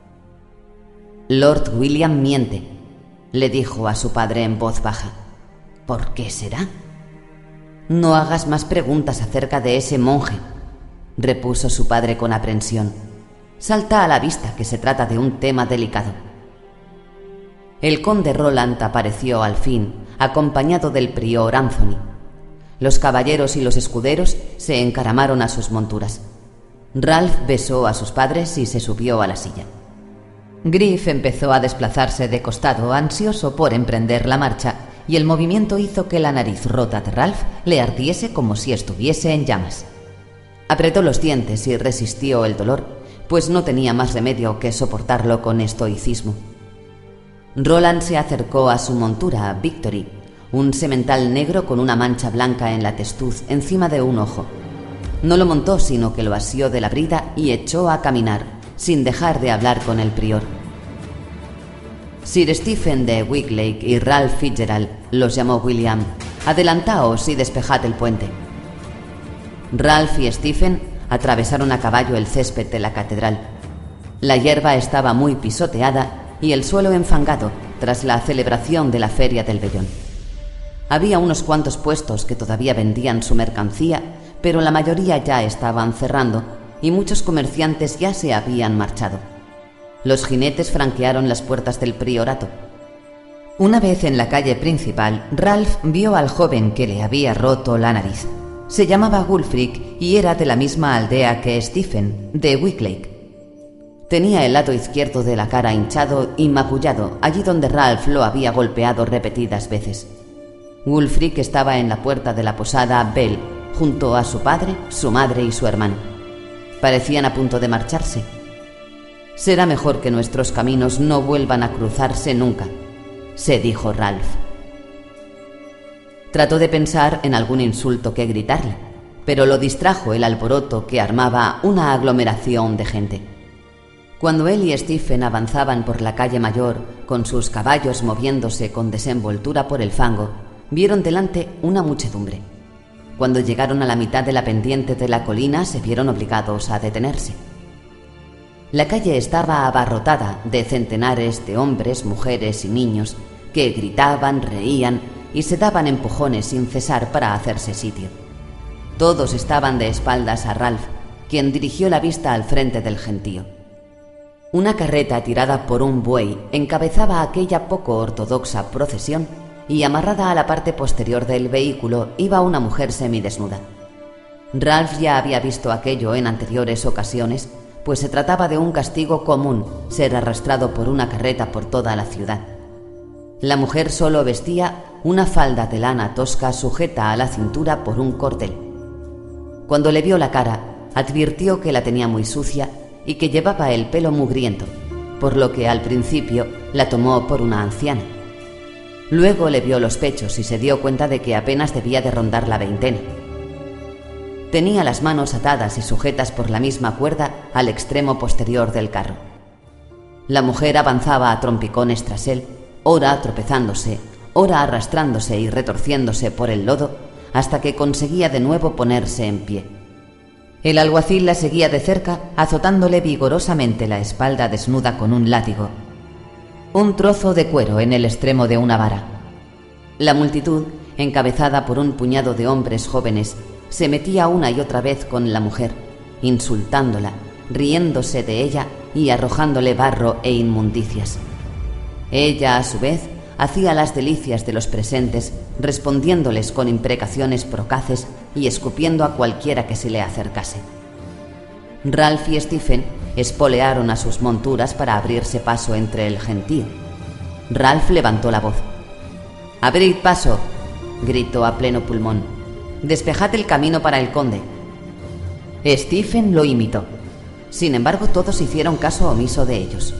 «Lord William miente», le dijo a su padre en voz baja. «¿Por qué será?». «No hagas más preguntas acerca de ese monje», repuso su padre con aprensión. «Salta a la vista que se trata de un tema delicado». El conde Roland apareció al fin, acompañado del prior Anthony. Los caballeros y los escuderos se encaramaron a sus monturas. Ralph besó a sus padres y se subió a la silla. Griff empezó a desplazarse de costado, ansioso por emprender la marcha, y el movimiento hizo que la nariz rota de Ralph le ardiese como si estuviese en llamas. Apretó los dientes y resistió el dolor, pues no tenía más remedio que soportarlo con estoicismo. Roland se acercó a su montura, Victory, un semental negro con una mancha blanca en la testuz encima de un ojo. No lo montó, sino que lo asió de la brida y echó a caminar, sin dejar de hablar con el prior. Sir Stephen de Wicklake y Ralph Fitzgerald, los llamó William, adelantaos y despejad el puente. Ralph y Stephen atravesaron a caballo el césped de la catedral. La hierba estaba muy pisoteada y el suelo enfangado tras la celebración de la Feria del Vellón. Había unos cuantos puestos que todavía vendían su mercancía, pero la mayoría ya estaban cerrando y muchos comerciantes ya se habían marchado. Los jinetes franquearon las puertas del priorato. Una vez en la calle principal, Ralph vio al joven que le había roto la nariz. Se llamaba Wulfric y era de la misma aldea que Stephen, de Wicklake. Tenía el lado izquierdo de la cara hinchado y magullado, allí donde Ralph lo había golpeado repetidas veces. Wulfric estaba en la puerta de la posada Bell, junto a su padre, su madre y su hermano. Parecían a punto de marcharse. «Será mejor que nuestros caminos no vuelvan a cruzarse nunca», se dijo Ralph. Trató de pensar en algún insulto que gritarle, pero lo distrajo el alboroto que armaba una aglomeración de gente. Cuando él y Stephen avanzaban por la calle mayor, con sus caballos moviéndose con desenvoltura por el fango, vieron delante una muchedumbre. Cuando llegaron a la mitad de la pendiente de la colina, se vieron obligados a detenerse. La calle estaba abarrotada de centenares de hombres, mujeres y niños que gritaban, reían y se daban empujones sin cesar para hacerse sitio. Todos estaban de espaldas a Ralph, quien dirigió la vista al frente del gentío. Una carreta tirada por un buey encabezaba aquella poco ortodoxa procesión y amarrada a la parte posterior del vehículo iba una mujer semidesnuda. Ralph ya había visto aquello en anteriores ocasiones, pues se trataba de un castigo común ser arrastrado por una carreta por toda la ciudad. La mujer solo vestía una falda de lana tosca sujeta a la cintura por un cordel. Cuando le vio la cara, advirtió que la tenía muy sucia y que llevaba el pelo mugriento, por lo que al principio la tomó por una anciana. Luego le vio los pechos y se dio cuenta de que apenas debía de rondar la veintena. Tenía las manos atadas y sujetas por la misma cuerda al extremo posterior del carro. La mujer avanzaba a trompicones tras él, ora tropezándose, ora arrastrándose y retorciéndose por el lodo, hasta que conseguía de nuevo ponerse en pie. El alguacil la seguía de cerca, azotándole vigorosamente la espalda desnuda con un látigo, un trozo de cuero en el extremo de una vara. La multitud, encabezada por un puñado de hombres jóvenes, se metía una y otra vez con la mujer, insultándola, riéndose de ella y arrojándole barro e inmundicias. Ella, a su vez, hacía las delicias de los presentes, respondiéndoles con imprecaciones procaces y escupiendo a cualquiera que se le acercase. Ralph y Stephen espolearon a sus monturas para abrirse paso entre el gentío. Ralph levantó la voz. «¡Abrid paso!», gritó a pleno pulmón. «Despejad el camino para el conde». Stephen lo imitó. Sin embargo, todos hicieron caso omiso de ellos.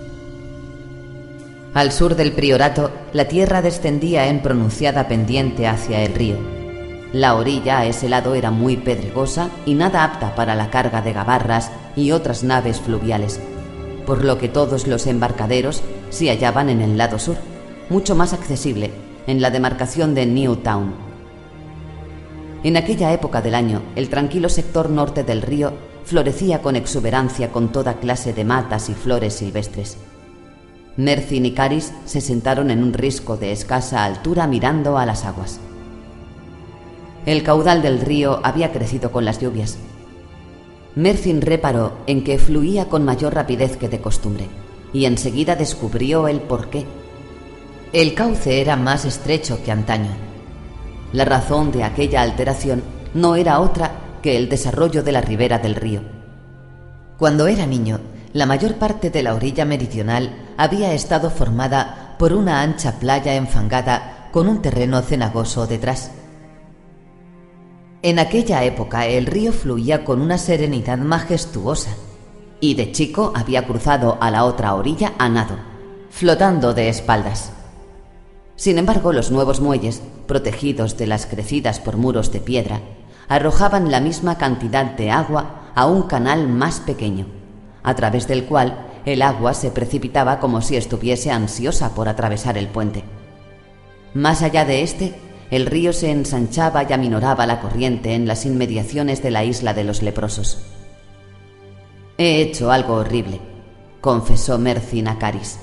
Al sur del priorato, la tierra descendía en pronunciada pendiente hacia el río. La orilla a ese lado era muy pedregosa y nada apta para la carga de gabarras y otras naves fluviales, por lo que todos los embarcaderos se hallaban en el lado sur, mucho más accesible, en la demarcación de Newtown. En aquella época del año, el tranquilo sector norte del río florecía con exuberancia con toda clase de matas y flores silvestres. Mercyn y Caris se sentaron en un risco de escasa altura mirando a las aguas. El caudal del río había crecido con las lluvias. Mercyn reparó en que fluía con mayor rapidez que de costumbre, y enseguida descubrió el porqué. El cauce era más estrecho que antaño. La razón de aquella alteración no era otra que el desarrollo de la ribera del río. Cuando era niño, la mayor parte de la orilla meridional había estado formada por una ancha playa enfangada con un terreno cenagoso detrás. En aquella época el río fluía con una serenidad majestuosa, y de chico había cruzado a la otra orilla a nado, flotando de espaldas. Sin embargo, los nuevos muelles, protegidos de las crecidas por muros de piedra, arrojaban la misma cantidad de agua a un canal más pequeño, a través del cual el agua se precipitaba como si estuviese ansiosa por atravesar el puente. Más allá de este, el río se ensanchaba y aminoraba la corriente en las inmediaciones de la isla de los leprosos. «He hecho algo horrible», confesó Mercyn a Caris.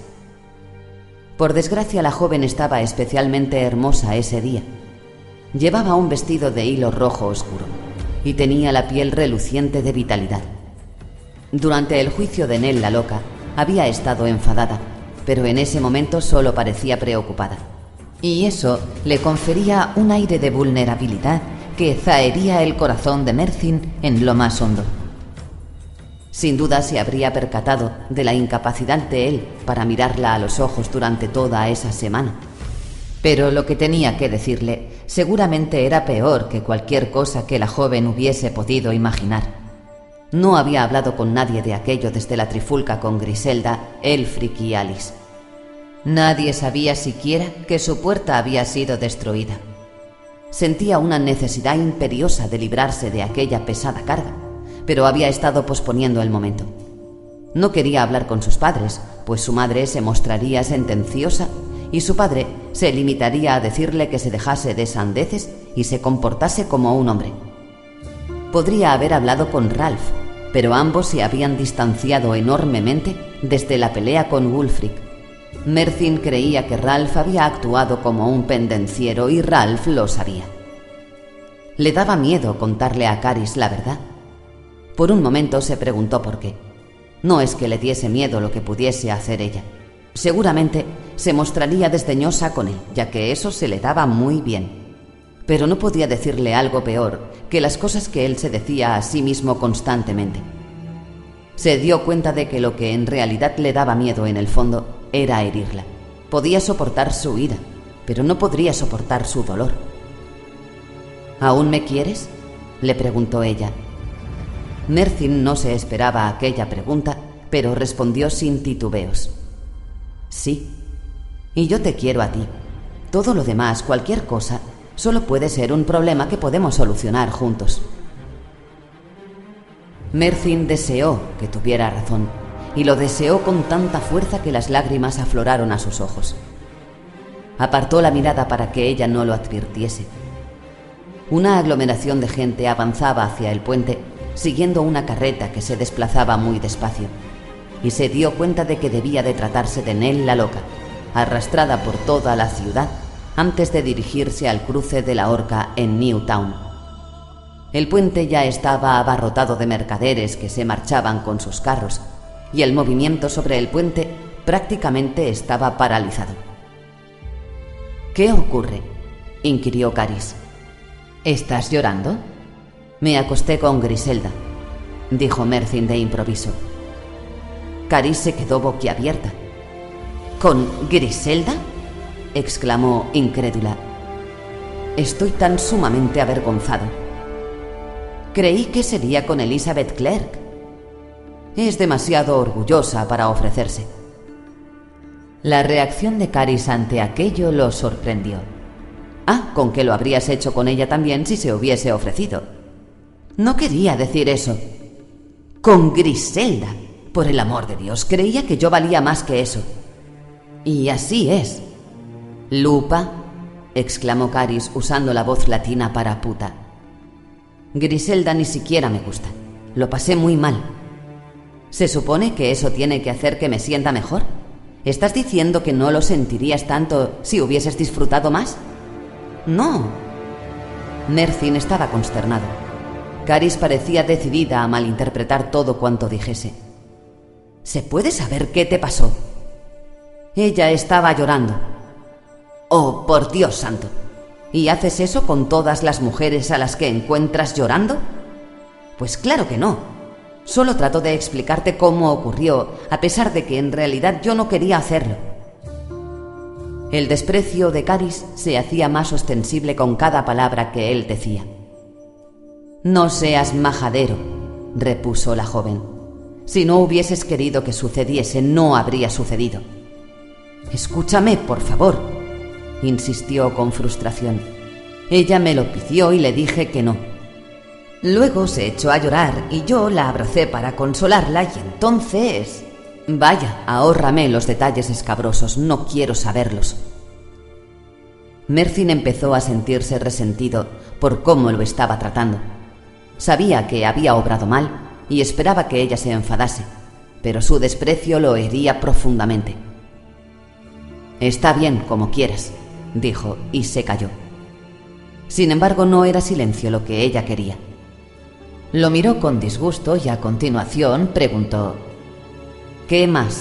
Por desgracia, la joven estaba especialmente hermosa ese día. Llevaba un vestido de hilo rojo oscuro y tenía la piel reluciente de vitalidad. Durante el juicio de Nell la loca, había estado enfadada, pero en ese momento solo parecía preocupada. Y eso le confería un aire de vulnerabilidad que zahería el corazón de Mercyn en lo más hondo. Sin duda se habría percatado de la incapacidad de él para mirarla a los ojos durante toda esa semana. Pero lo que tenía que decirle seguramente era peor que cualquier cosa que la joven hubiese podido imaginar. No había hablado con nadie de aquello desde la trifulca con Griselda, Elfric y Alice. Nadie sabía siquiera que su puerta había sido destruida. Sentía una necesidad imperiosa de librarse de aquella pesada carga, pero había estado posponiendo el momento. No quería hablar con sus padres, pues su madre se mostraría sentenciosa y su padre se limitaría a decirle que se dejase de sandeces y se comportase como un hombre. Podría haber hablado con Ralph, pero ambos se habían distanciado enormemente desde la pelea con Wulfric. Mercyn creía que Ralph había actuado como un pendenciero y Ralph lo sabía. Le daba miedo contarle a Caris la verdad. Por un momento se preguntó por qué. No es que le diese miedo lo que pudiese hacer ella. Seguramente se mostraría desdeñosa con él, ya que eso se le daba muy bien. Pero no podía decirle algo peor que las cosas que él se decía a sí mismo constantemente. Se dio cuenta de que lo que en realidad le daba miedo en el fondo era herirla. Podía soportar su ira, pero no podría soportar su dolor. ¿Aún me quieres?, le preguntó ella. Mercyn no se esperaba aquella pregunta, pero respondió sin titubeos. Sí, y yo te quiero a ti. Todo lo demás, cualquier cosa, solo puede ser un problema que podemos solucionar juntos. Mercyn deseó que tuviera razón, y lo deseó con tanta fuerza que las lágrimas afloraron a sus ojos. Apartó la mirada para que ella no lo advirtiese. Una aglomeración de gente avanzaba hacia el puente, siguiendo una carreta que se desplazaba muy despacio, y se dio cuenta de que debía de tratarse de Nell la loca, arrastrada por toda la ciudad antes de dirigirse al cruce de la Horca en Newtown. El puente ya estaba abarrotado de mercaderes que se marchaban con sus carros, y el movimiento sobre el puente prácticamente estaba paralizado. ¿Qué ocurre?, inquirió Caris. ¿Estás llorando? Me acosté con Griselda, dijo Mercyn de improviso. Caris se quedó boquiabierta. ¿Con Griselda?, exclamó incrédula. Estoy tan sumamente avergonzado. Creí que sería con Elizabeth Clerk. Es demasiado orgullosa para ofrecerse. La reacción de Caris ante aquello lo sorprendió. Ah, con que lo habrías hecho con ella también si se hubiese ofrecido. No quería decir eso. Con Griselda. Por el amor de Dios, creía que yo valía más que eso. Y así es. Lupa, exclamó Caris usando la voz latina para puta. Griselda ni siquiera me gusta. Lo pasé muy mal. ¿Se supone que eso tiene que hacer que me sienta mejor? ¿Estás diciendo que no lo sentirías tanto si hubieses disfrutado más? No. Mercyn estaba consternado. Caris parecía decidida a malinterpretar todo cuanto dijese. ¿Se puede saber qué te pasó? Ella estaba llorando. Oh, por Dios santo. ¿Y haces eso con todas las mujeres a las que encuentras llorando? Pues claro que no. Solo trato de explicarte cómo ocurrió, a pesar de que en realidad yo no quería hacerlo. El desprecio de Caris se hacía más ostensible con cada palabra que él decía. No seas majadero, repuso la joven. Si no hubieses querido que sucediese, no habría sucedido. Escúchame, por favor, insistió con frustración. Ella me lo pidió y le dije que no. Luego se echó a llorar y yo la abracé para consolarla y entonces... Vaya, ahórrame los detalles escabrosos, no quiero saberlos. Mercyn empezó a sentirse resentido por cómo lo estaba tratando. Sabía que había obrado mal y esperaba que ella se enfadase, pero su desprecio lo hería profundamente. Está bien, como quieras, dijo y se calló. Sin embargo, no era silencio lo que ella quería. Lo miró con disgusto y a continuación preguntó: ¿qué más?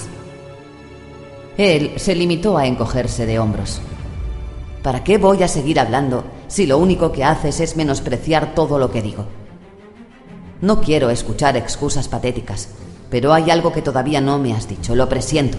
Él se limitó a encogerse de hombros. ¿Para qué voy a seguir hablando si lo único que haces es menospreciar todo lo que digo? No quiero escuchar excusas patéticas, pero hay algo que todavía no me has dicho, lo presiento.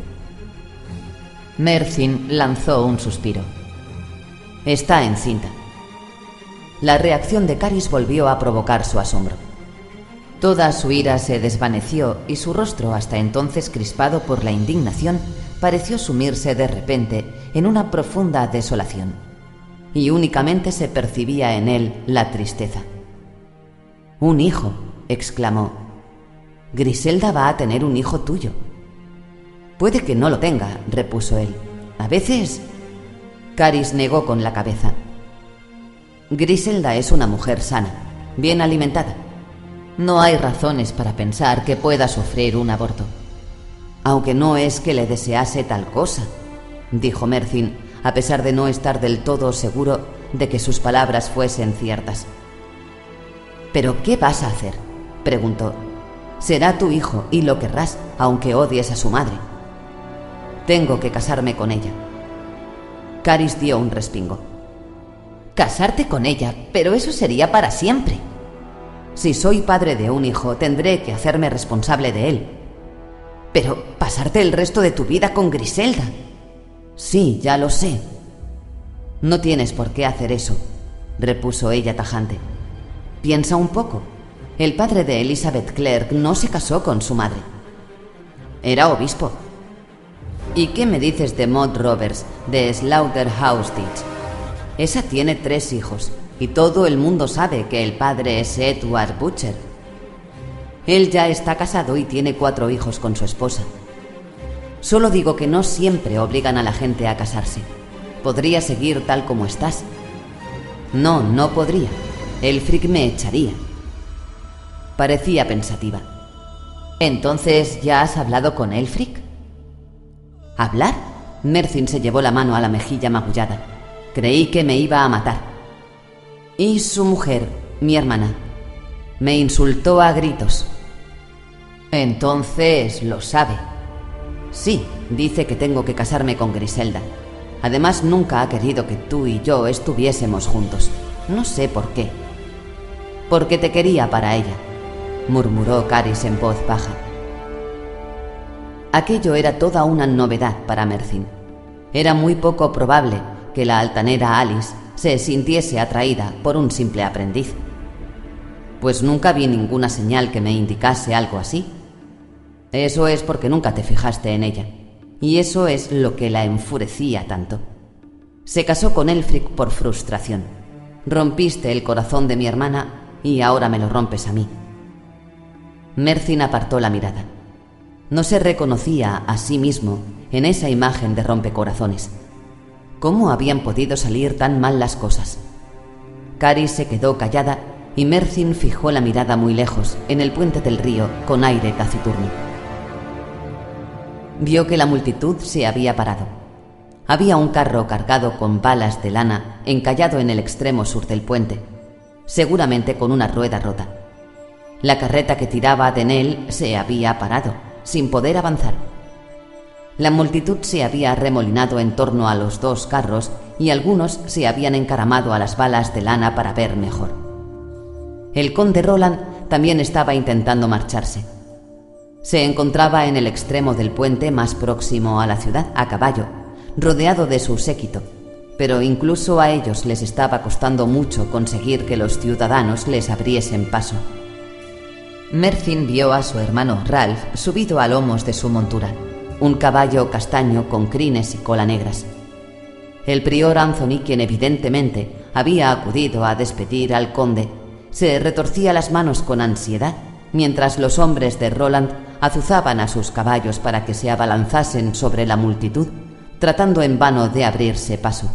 Mercyn lanzó un suspiro. Está encinta. La reacción de Caris volvió a provocar su asombro. Toda su ira se desvaneció y su rostro, hasta entonces crispado por la indignación, pareció sumirse de repente en una profunda desolación, y únicamente se percibía en él la tristeza. «Un hijo», exclamó. «Griselda va a tener un hijo tuyo». «Puede que no lo tenga», repuso él. «A veces...» Caris negó con la cabeza. «Griselda es una mujer sana, bien alimentada. No hay razones para pensar que pueda sufrir un aborto. Aunque no es que le desease tal cosa», dijo Mercyn, a pesar de no estar del todo seguro de que sus palabras fuesen ciertas. «¿Pero qué vas a hacer?», preguntó. «Será tu hijo y lo querrás, aunque odies a su madre». «Tengo que casarme con ella». Caris dio un respingo. «Casarte con ella, pero eso sería para siempre». «Si soy padre de un hijo, tendré que hacerme responsable de él». «Pero pasarte el resto de tu vida con Griselda». Sí, ya lo sé. No tienes por qué hacer eso, repuso ella tajante. Piensa un poco. El padre de Elizabeth Clerk no se casó con su madre. Era obispo. ¿Y qué me dices de Maud Roberts, de Slaughterhouse-Ditch? Esa tiene tres hijos, y todo el mundo sabe que el padre es Edward Butcher. Él ya está casado y tiene cuatro hijos con su esposa. Solo digo que no siempre obligan a la gente a casarse. Podría seguir tal como estás. No, no podría. El Frick me echaría. Parecía pensativa. ¿Entonces ya has hablado con el Frick? ¿Hablar? Mercyn se llevó la mano a la mejilla magullada. Creí que me iba a matar. Y su mujer, mi hermana, me insultó a gritos. Entonces lo sabe. Sí, dice que tengo que casarme con Griselda. Además, nunca ha querido que tú y yo estuviésemos juntos. No sé por qué. Porque te quería para ella, murmuró Caris en voz baja. Aquello era toda una novedad para Mercyn. Era muy poco probable que la altanera Alice se sintiese atraída por un simple aprendiz. Pues nunca vi ninguna señal que me indicase algo así. Eso es porque nunca te fijaste en ella, y eso es lo que la enfurecía tanto. Se casó con Elfric por frustración. Rompiste el corazón de mi hermana y ahora me lo rompes a mí. Mercyn apartó la mirada. No se reconocía a sí mismo en esa imagen de rompecorazones. ¿Cómo habían podido salir tan mal las cosas? Caris se quedó callada y Mercyn fijó la mirada muy lejos, en el puente del río, con aire taciturno. Vio que la multitud se había parado. Había un carro cargado con balas de lana encallado en el extremo sur del puente, seguramente con una rueda rota. La carreta que tiraba de él se había parado, sin poder avanzar. La multitud se había arremolinado en torno a los dos carros y algunos se habían encaramado a las balas de lana para ver mejor. El conde Roland también estaba intentando marcharse. Se encontraba en el extremo del puente más próximo a la ciudad, a caballo, rodeado de su séquito, pero incluso a ellos les estaba costando mucho conseguir que los ciudadanos les abriesen paso. Mercyn vio a su hermano Ralph subido a lomos de su montura, un caballo castaño con crines y cola negras. El prior Anthony, quien evidentemente había acudido a despedir al conde, se retorcía las manos con ansiedad, mientras los hombres de Roland azuzaban a sus caballos para que se abalanzasen sobre la multitud, tratando en vano de abrirse paso.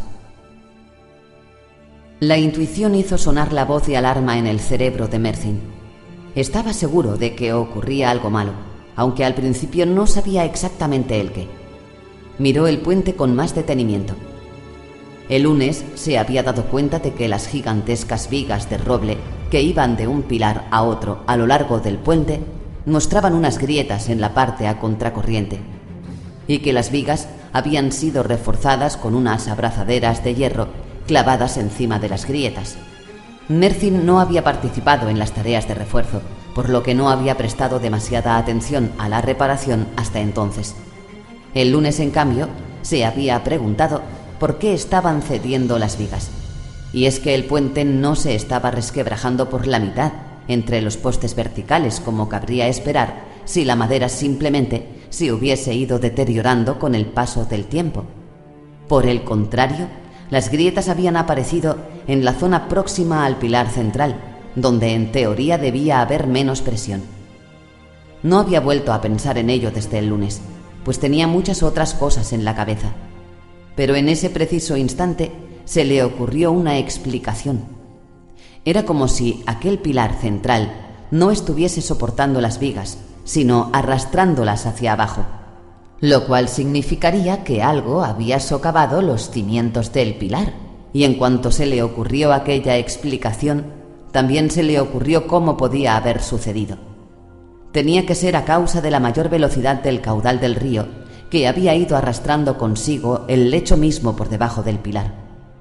La intuición hizo sonar la voz de alarma en el cerebro de Mercyn. Estaba seguro de que ocurría algo malo, aunque al principio no sabía exactamente el qué. Miró el puente con más detenimiento. El lunes se había dado cuenta de que las gigantescas vigas de roble que iban de un pilar a otro a lo largo del puente mostraban unas grietas en la parte a contracorriente, y que las vigas habían sido reforzadas con unas abrazaderas de hierro clavadas encima de las grietas. Mercyn no había participado en las tareas de refuerzo, por lo que no había prestado demasiada atención a la reparación hasta entonces. El lunes, en cambio, se había preguntado por qué estaban cediendo las vigas. Y es que el puente no se estaba resquebrajando por la mitad entre los postes verticales, como cabría esperar si la madera simplemente se hubiese ido deteriorando con el paso del tiempo. Por el contrario, las grietas habían aparecido en la zona próxima al pilar central, donde en teoría debía haber menos presión. No había vuelto a pensar en ello desde el lunes, pues tenía muchas otras cosas en la cabeza. Pero en ese preciso instante se le ocurrió una explicación. Era como si aquel pilar central no estuviese soportando las vigas, sino arrastrándolas hacia abajo, lo cual significaría que algo había socavado los cimientos del pilar. Y en cuanto se le ocurrió aquella explicación, también se le ocurrió cómo podía haber sucedido. Tenía que ser a causa de la mayor velocidad del caudal del río, que había ido arrastrando consigo el lecho mismo por debajo del pilar.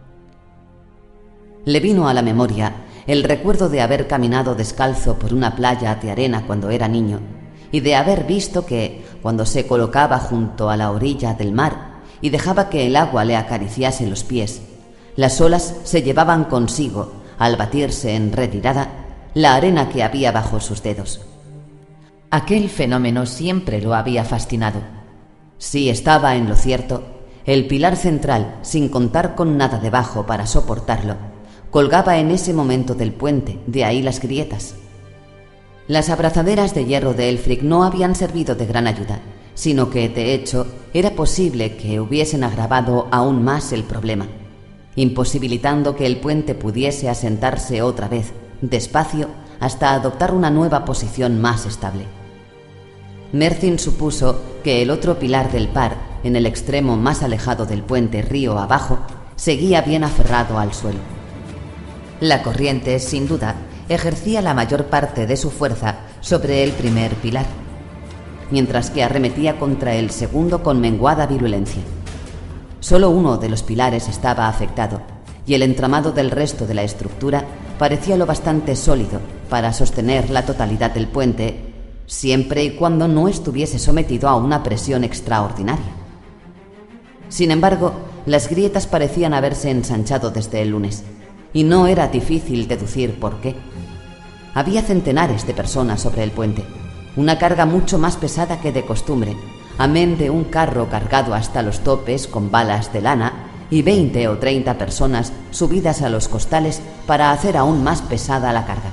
Le vino a la memoria el recuerdo de haber caminado descalzo por una playa de arena cuando era niño, y de haber visto que, cuando se colocaba junto a la orilla del mar y dejaba que el agua le acariciase los pies, las olas se llevaban consigo, al batirse en retirada, la arena que había bajo sus dedos. Aquel fenómeno siempre lo había fascinado. Si estaba en lo cierto, el pilar central, sin contar con nada debajo para soportarlo, colgaba en ese momento del puente, de ahí las grietas. Las abrazaderas de hierro de Elfric no habían servido de gran ayuda, sino que, de hecho, era posible que hubiesen agravado aún más el problema, imposibilitando que el puente pudiese asentarse otra vez, despacio, hasta adoptar una nueva posición más estable. Mercin supuso que el otro pilar del par, en el extremo más alejado del puente río abajo, seguía bien aferrado al suelo. La corriente, sin duda, ejercía la mayor parte de su fuerza sobre el primer pilar, mientras que arremetía contra el segundo con menguada virulencia. Solo uno de los pilares estaba afectado, y el entramado del resto de la estructura parecía lo bastante sólido para sostener la totalidad del puente, siempre y cuando no estuviese sometido a una presión extraordinaria. Sin embargo, las grietas parecían haberse ensanchado desde el lunes, y no era difícil deducir por qué. Había centenares de personas sobre el puente, una carga mucho más pesada que de costumbre, amén de un carro cargado hasta los topes con balas de lana y veinte o treinta personas subidas a los costales para hacer aún más pesada la carga.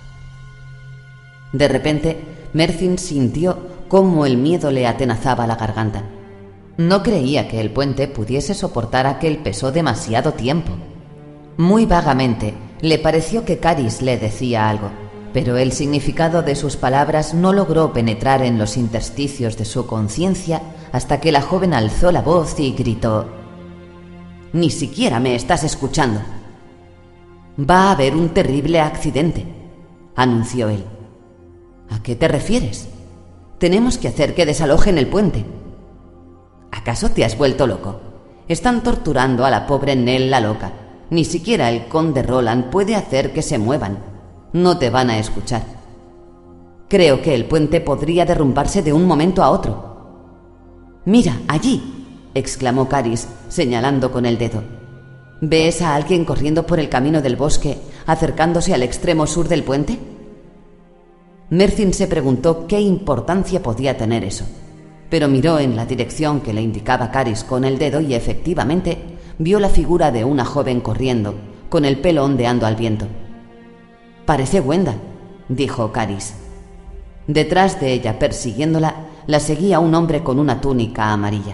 De repente, Mercin sintió cómo el miedo le atenazaba la garganta. No creía que el puente pudiese soportar aquel peso demasiado tiempo. Muy vagamente le pareció que Caris le decía algo, pero el significado de sus palabras no logró penetrar en los intersticios de su conciencia hasta que la joven alzó la voz y gritó: «Ni siquiera me estás escuchando». «Va a haber un terrible accidente», anunció él. «¿A qué te refieres? Tenemos que hacer que desalojen el puente». «¿Acaso te has vuelto loco? Están torturando a la pobre Nell la loca. Ni siquiera el conde Roland puede hacer que se muevan. No te van a escuchar. Creo que el puente podría derrumbarse de un momento a otro». «Mira, allí», exclamó Caris, señalando con el dedo. «¿Ves a alguien corriendo por el camino del bosque, acercándose al extremo sur del puente?» Mercin se preguntó qué importancia podía tener eso, pero miró en la dirección que le indicaba Caris con el dedo y efectivamente vio la figura de una joven corriendo, con el pelo ondeando al viento. «Parece Gwenda», dijo Caris. Detrás de ella, persiguiéndola, la seguía un hombre con una túnica amarilla.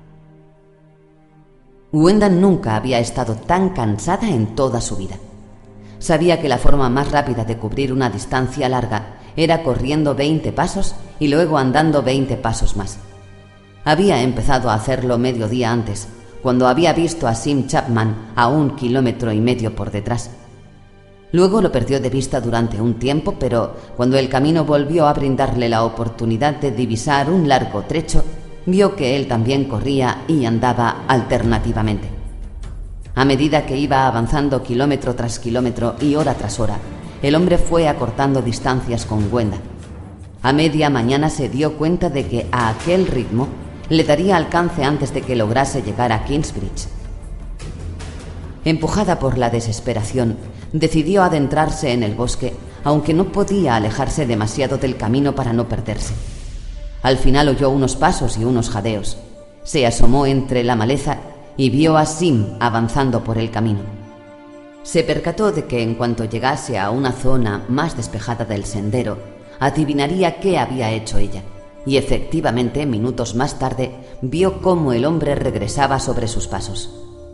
Gwenda nunca había estado tan cansada en toda su vida. Sabía que la forma más rápida de cubrir una distancia larga era corriendo veinte pasos y luego andando veinte pasos más. Había empezado a hacerlo medio día antes, cuando había visto a Sim Chapman a un kilómetro y medio por detrás. Luego lo perdió de vista durante un tiempo, pero cuando el camino volvió a brindarle la oportunidad de divisar un largo trecho, vio que él también corría y andaba alternativamente. A medida que iba avanzando kilómetro tras kilómetro y hora tras hora, el hombre fue acortando distancias con Gwenda. A media mañana se dio cuenta de que a aquel ritmo le daría alcance antes de que lograse llegar a Kingsbridge. Empujada por la desesperación, decidió adentrarse en el bosque, aunque no podía alejarse demasiado del camino para no perderse. Al final oyó unos pasos y unos jadeos. Se asomó entre la maleza y vio a Sim avanzando por el camino. Se percató de que en cuanto llegase a una zona más despejada del sendero, adivinaría qué había hecho ella, y efectivamente, minutos más tarde, vio cómo el hombre regresaba sobre sus pasos.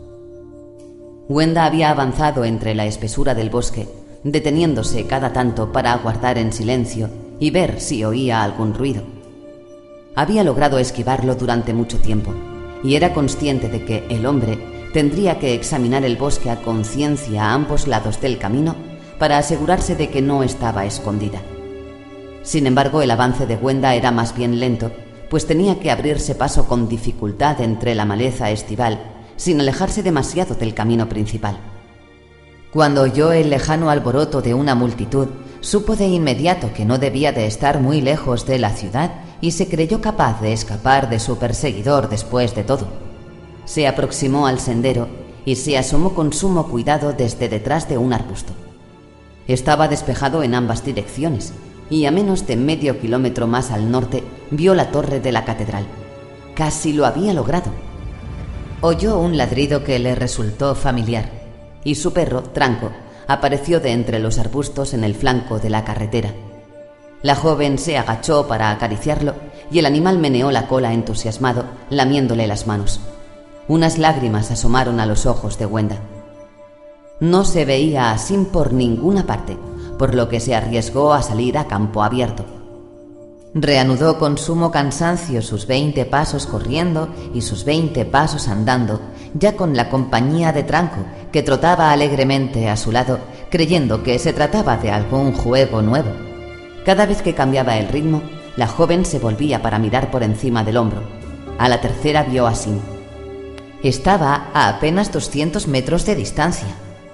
Gwenda había avanzado entre la espesura del bosque, deteniéndose cada tanto para aguardar en silencio y ver si oía algún ruido. Había logrado esquivarlo durante mucho tiempo, y era consciente de que el hombre tendría que examinar el bosque a conciencia a ambos lados del camino para asegurarse de que no estaba escondida. Sin embargo, el avance de Gwenda era más bien lento, pues tenía que abrirse paso con dificultad entre la maleza estival, sin alejarse demasiado del camino principal. Cuando oyó el lejano alboroto de una multitud, supo de inmediato que no debía de estar muy lejos de la ciudad y se creyó capaz de escapar de su perseguidor después de todo. Se aproximó al sendero y se asomó con sumo cuidado desde detrás de un arbusto. Estaba despejado en ambas direcciones y a menos de medio kilómetro más al norte vio la torre de la catedral. Casi lo había logrado. Oyó un ladrido que le resultó familiar y su perro, Tranco, apareció de entre los arbustos en el flanco de la carretera. La joven se agachó para acariciarlo y el animal meneó la cola entusiasmado, lamiéndole las manos. Unas lágrimas asomaron a los ojos de Gwenda. No se veía a Sim por ninguna parte, por lo que se arriesgó a salir a campo abierto. Reanudó con sumo cansancio sus veinte pasos corriendo y sus veinte pasos andando, ya con la compañía de Tranco, que trotaba alegremente a su lado, creyendo que se trataba de algún juego nuevo. Cada vez que cambiaba el ritmo, la joven se volvía para mirar por encima del hombro. A la tercera vio a Sim. Estaba a apenas doscientos metros de distancia.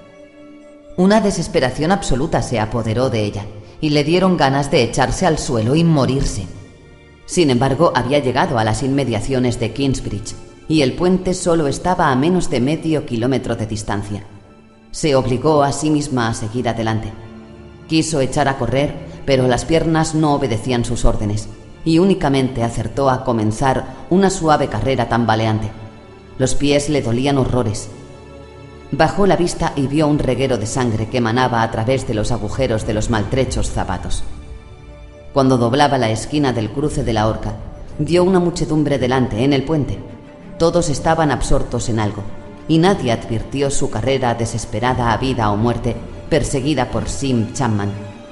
Una desesperación absoluta se apoderó de ella y le dieron ganas de echarse al suelo y morirse. Sin embargo, había llegado a las inmediaciones de Kingsbridge y el puente solo estaba a menos de medio kilómetro de distancia. Se obligó a sí misma a seguir adelante. Quiso echar a correr, pero las piernas no obedecían sus órdenes y únicamente acertó a comenzar una suave carrera tambaleante. Los pies le dolían horrores. Bajó la vista y vio un reguero de sangre que manaba a través de los agujeros de los maltrechos zapatos. Cuando doblaba la esquina del cruce de la horca, vio una muchedumbre delante en el puente. Todos estaban absortos en algo, y nadie advirtió su carrera desesperada a vida o muerte, perseguida por Sim Chapman.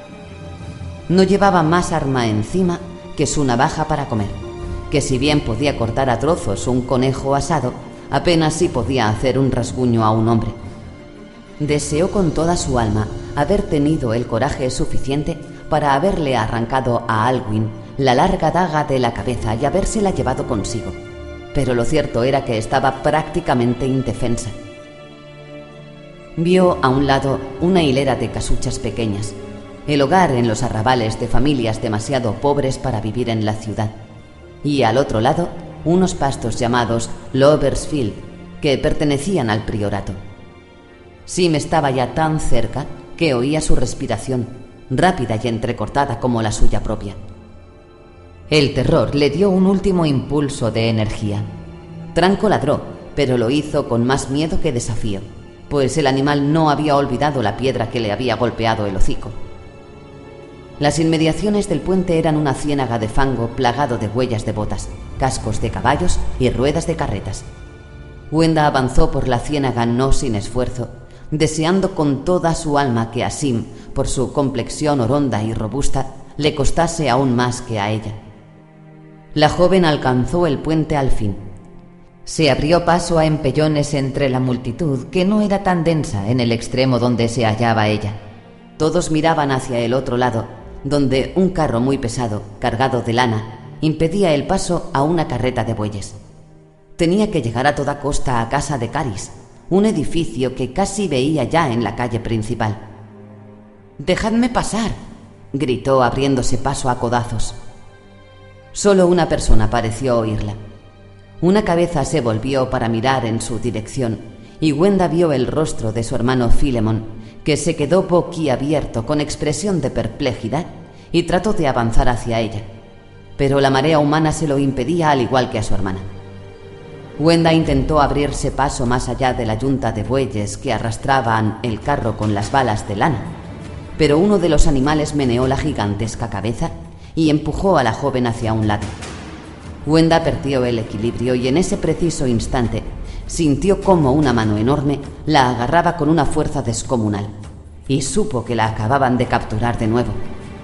No llevaba más arma encima que su navaja para comer, que si bien podía cortar a trozos un conejo asado, apenas sí podía hacer un rasguño a un hombre. Deseó con toda su alma haber tenido el coraje suficiente para haberle arrancado a Alwyn la larga daga de la cabeza y habérsela llevado consigo, pero lo cierto era que estaba prácticamente indefensa. Vio a un lado una hilera de casuchas pequeñas, el hogar en los arrabales de familias demasiado pobres para vivir en la ciudad, y al otro lado unos pastos llamados Lovers Field, que pertenecían al priorato. Sim estaba ya tan cerca que oía su respiración, rápida y entrecortada como la suya propia. El terror le dio un último impulso de energía. Tranco ladró, pero lo hizo con más miedo que desafío, pues el animal no había olvidado la piedra que le había golpeado el hocico. Las inmediaciones del puente eran una ciénaga de fango plagado de huellas de botas, cascos de caballos y ruedas de carretas. Gwenda avanzó por la ciénaga no sin esfuerzo, deseando con toda su alma que a Sim, por su complexión oronda y robusta, le costase aún más que a ella. La joven alcanzó el puente al fin. Se abrió paso a empellones entre la multitud, que no era tan densa en el extremo donde se hallaba ella. Todos miraban hacia el otro lado, donde un carro muy pesado, cargado de lana, impedía el paso a una carreta de bueyes. Tenía que llegar a toda costa a casa de Caris, un edificio que casi veía ya en la calle principal. «¡Dejadme pasar!», gritó abriéndose paso a codazos. Solo una persona pareció oírla. Una cabeza se volvió para mirar en su dirección y Gwenda vio el rostro de su hermano Philemon, que se quedó boquiabierto con expresión de perplejidad y trató de avanzar hacia ella, pero la marea humana se lo impedía al igual que a su hermana. Gwenda intentó abrirse paso más allá de la yunta de bueyes que arrastraban el carro con las balas de lana, pero uno de los animales meneó la gigantesca cabeza y empujó a la joven hacia un lado. Gwenda perdió el equilibrio y en ese preciso instante sintió como una mano enorme la agarraba con una fuerza descomunal y supo que la acababan de capturar de nuevo.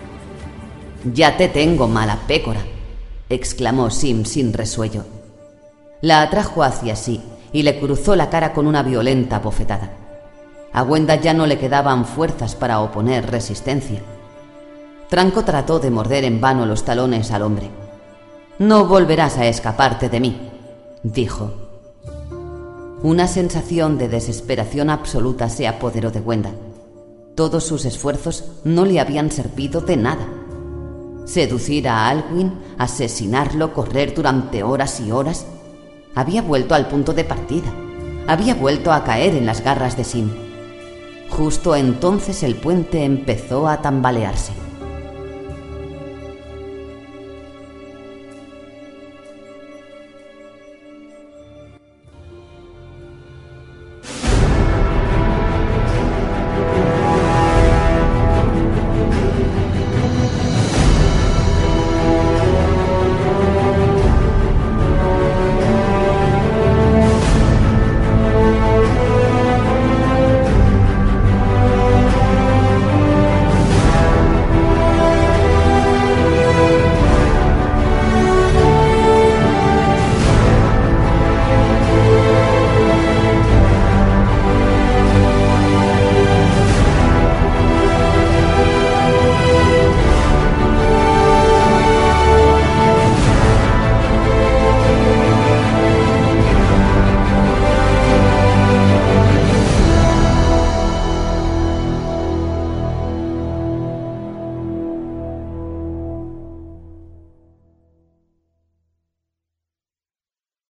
«Ya te tengo, mala pécora», exclamó Sim sin resuello. La atrajo hacia sí y le cruzó la cara con una violenta bofetada. A Gwenda ya no le quedaban fuerzas para oponer resistencia. Tranco trató de morder en vano los talones al hombre. «No volverás a escaparte de mí», dijo. Una sensación de desesperación absoluta se apoderó de Gwenda. Todos sus esfuerzos no le habían servido de nada. Seducir a Alwyn, asesinarlo, correr durante horas y horas. Había vuelto al punto de partida. Había vuelto a caer en las garras de Sim. Justo entonces el puente empezó a tambalearse.